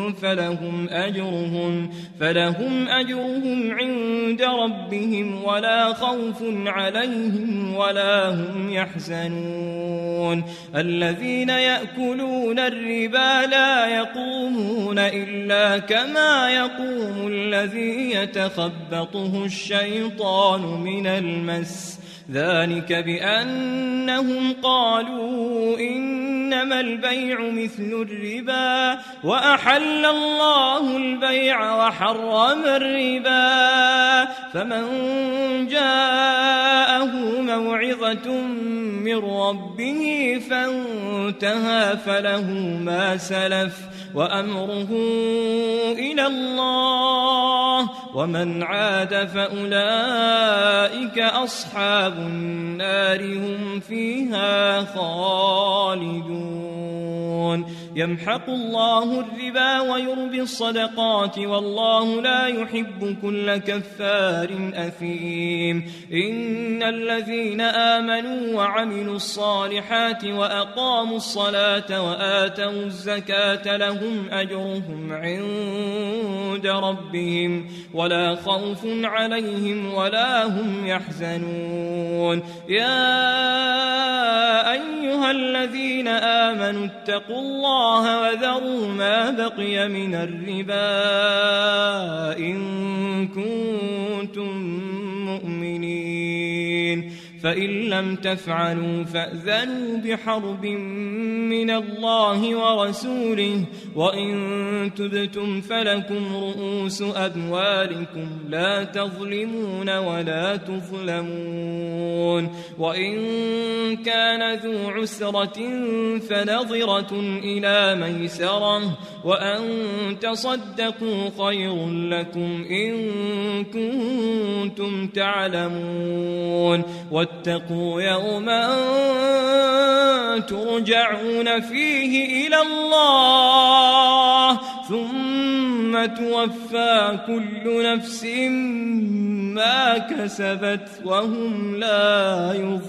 A: فلهم أجرهم عند ربهم ولا خوف عليهم ولا هم يحزنون الذين يأكلون الربا لا يقومون إلا كما يقوم الذي يتخبطه الشيطان من المس ذلك بأنهم قالوا إنما البيع مثل الربا وأحل الله البيع وحرم الربا فمن جاءه موعظة من ربه فانتهى فله ما سلف وأمره إلى الله ومن عاد فأولئك أصحاب النار هم فيها خالدون يمحق الله الربا ويربي الصدقات والله لا يحب كل كفار أثيم إن الذين آمنوا وعملوا الصالحات وأقاموا الصلاة وآتوا الزكاة لهم أجرهم عند ربهم ولا خوف عليهم ولا هم يحزنون يا أيها الذين آمنوا اتقوا الله وذروا ما بقي من الربا إن كنتم مؤمنين فإن لم تفعلوا فأذنوا بحرب من الله ورسوله وإن تبتم فلكم رؤوس أموالكم لا تظلمون ولا تظلمون وإن كان ذو عسرة فنظرة إلى ميسرة وأن تصدقوا خير لكم إن كنتم تعلمون واتقوا يوما ترجعون فيه إلى الله ثم توفى كل نفس ما كسبت وهم لا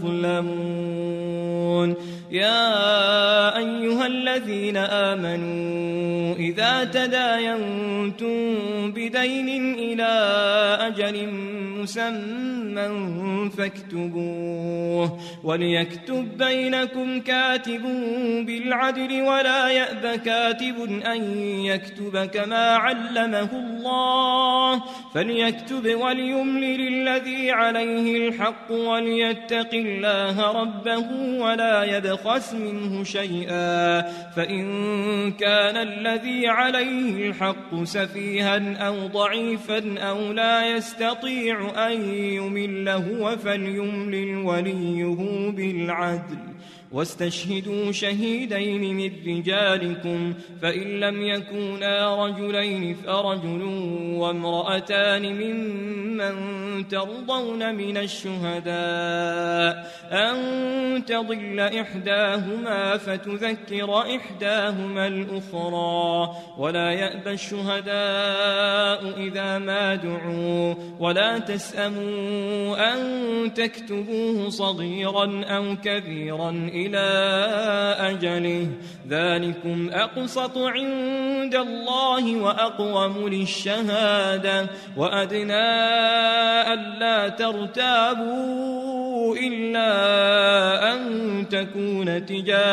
A: يظلمون يا أيها الذين آمنوا إذا تداينتم بدين إلى أجل مسمى فاكتبوه وليكتب بينكم كاتب بالعدل ولا يأب كاتب أن يكتب كما علمه الله فليكتب وليملل الذي عليه الحق وليتق الله ربه ولا يبخس منه شيئا فإن كان الذي عليه الحق سفيها أو ضعيفا أو لا يستطيع أن يمل هو فليملل وليه بالعدل واستشهدوا شهيدين من رجالكم فإن لم يكونا رجلين فرجل وامرأتان ممن ترضون من الشهداء أن تضل إحداهما فتذكر إحداهما الأخرى ولا يأبى الشهداء إذا ما دعوا ولا تسأموا أن تكتبوه صغيرا أو كبيرا إلى أجله ذلكم أقسط عند الله وأقوم للشهادة وأدنى ألا ترتابوا إلا أن تكون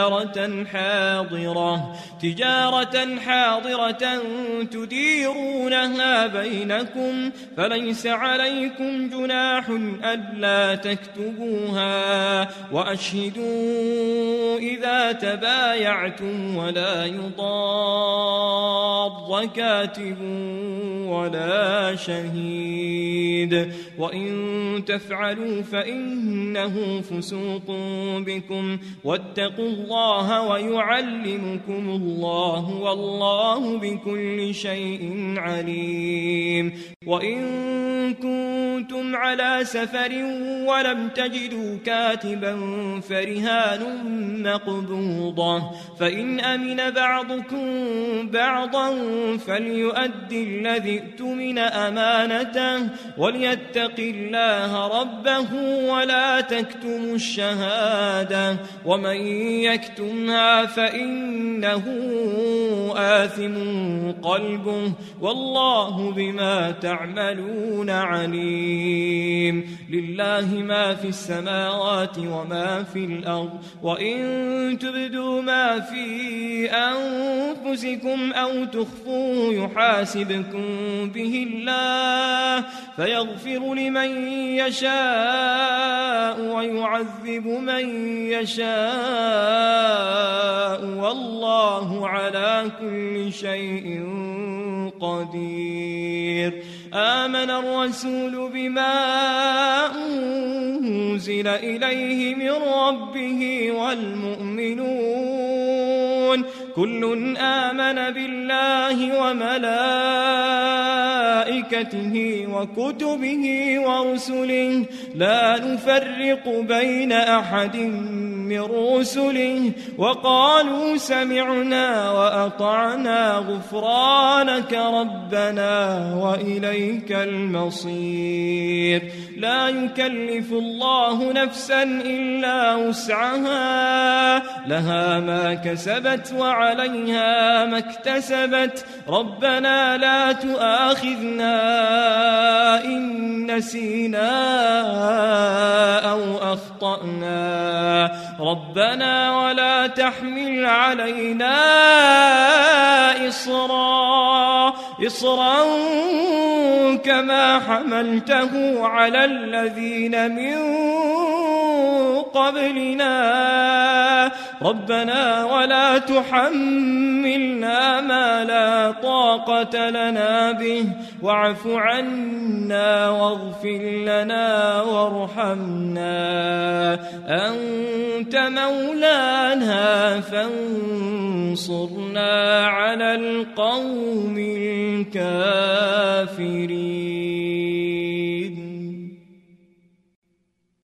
A: تجارة حاضرة تديرونها بينكم فليس عليكم جناح ألا تكتبوها وأشهدوا إذا تبايعتم ولا يضار كاتب ولا شهيد وإن تفعلوا فإنه فسوق بكم واتقوا الله ويعلمكم الله والله بكل شيء عليم وإن كنتم على سفر ولم تجدوا كاتبا فرهان مقبوضة فإن أمن بعضكم بعضا فليؤدي الذي اؤتمن أمانته وليتق الله ربه ولا تكتموا الشهادة ومن يكتمها فإنه آثم قلبه والله بما تعملون عليم لله ما في السماوات وما في الأرض وإن تبدوا ما في أنفسكم أو تخفوه يحاسبكم به الله فيغفر لمن يشاء ويعذب من يشاء والله على كل شيء قدير آمن الرسول بما أنزل إليه من ربه والمؤمنون كل آمن بالله وملائكته وكتبه ورسله لا نفرق بين أحد من رسله وقالوا سمعنا وأطعنا غفرانك ربنا وإليك المصير لا يكلف الله نفسا إلا وسعها لها ما كسبت وعليها ما اكتسبت ربنا لا تؤاخذنا إن نسينا أو أخطأنا ربنا ولا تحمل علينا إصرا كما حملته على الذين من قبلنا ربنا ولا تحملنا ما لا طاقة لنا به واعف عنا واغفر لنا وارحمنا أنت مولانا فانصرنا على القوم الكافرين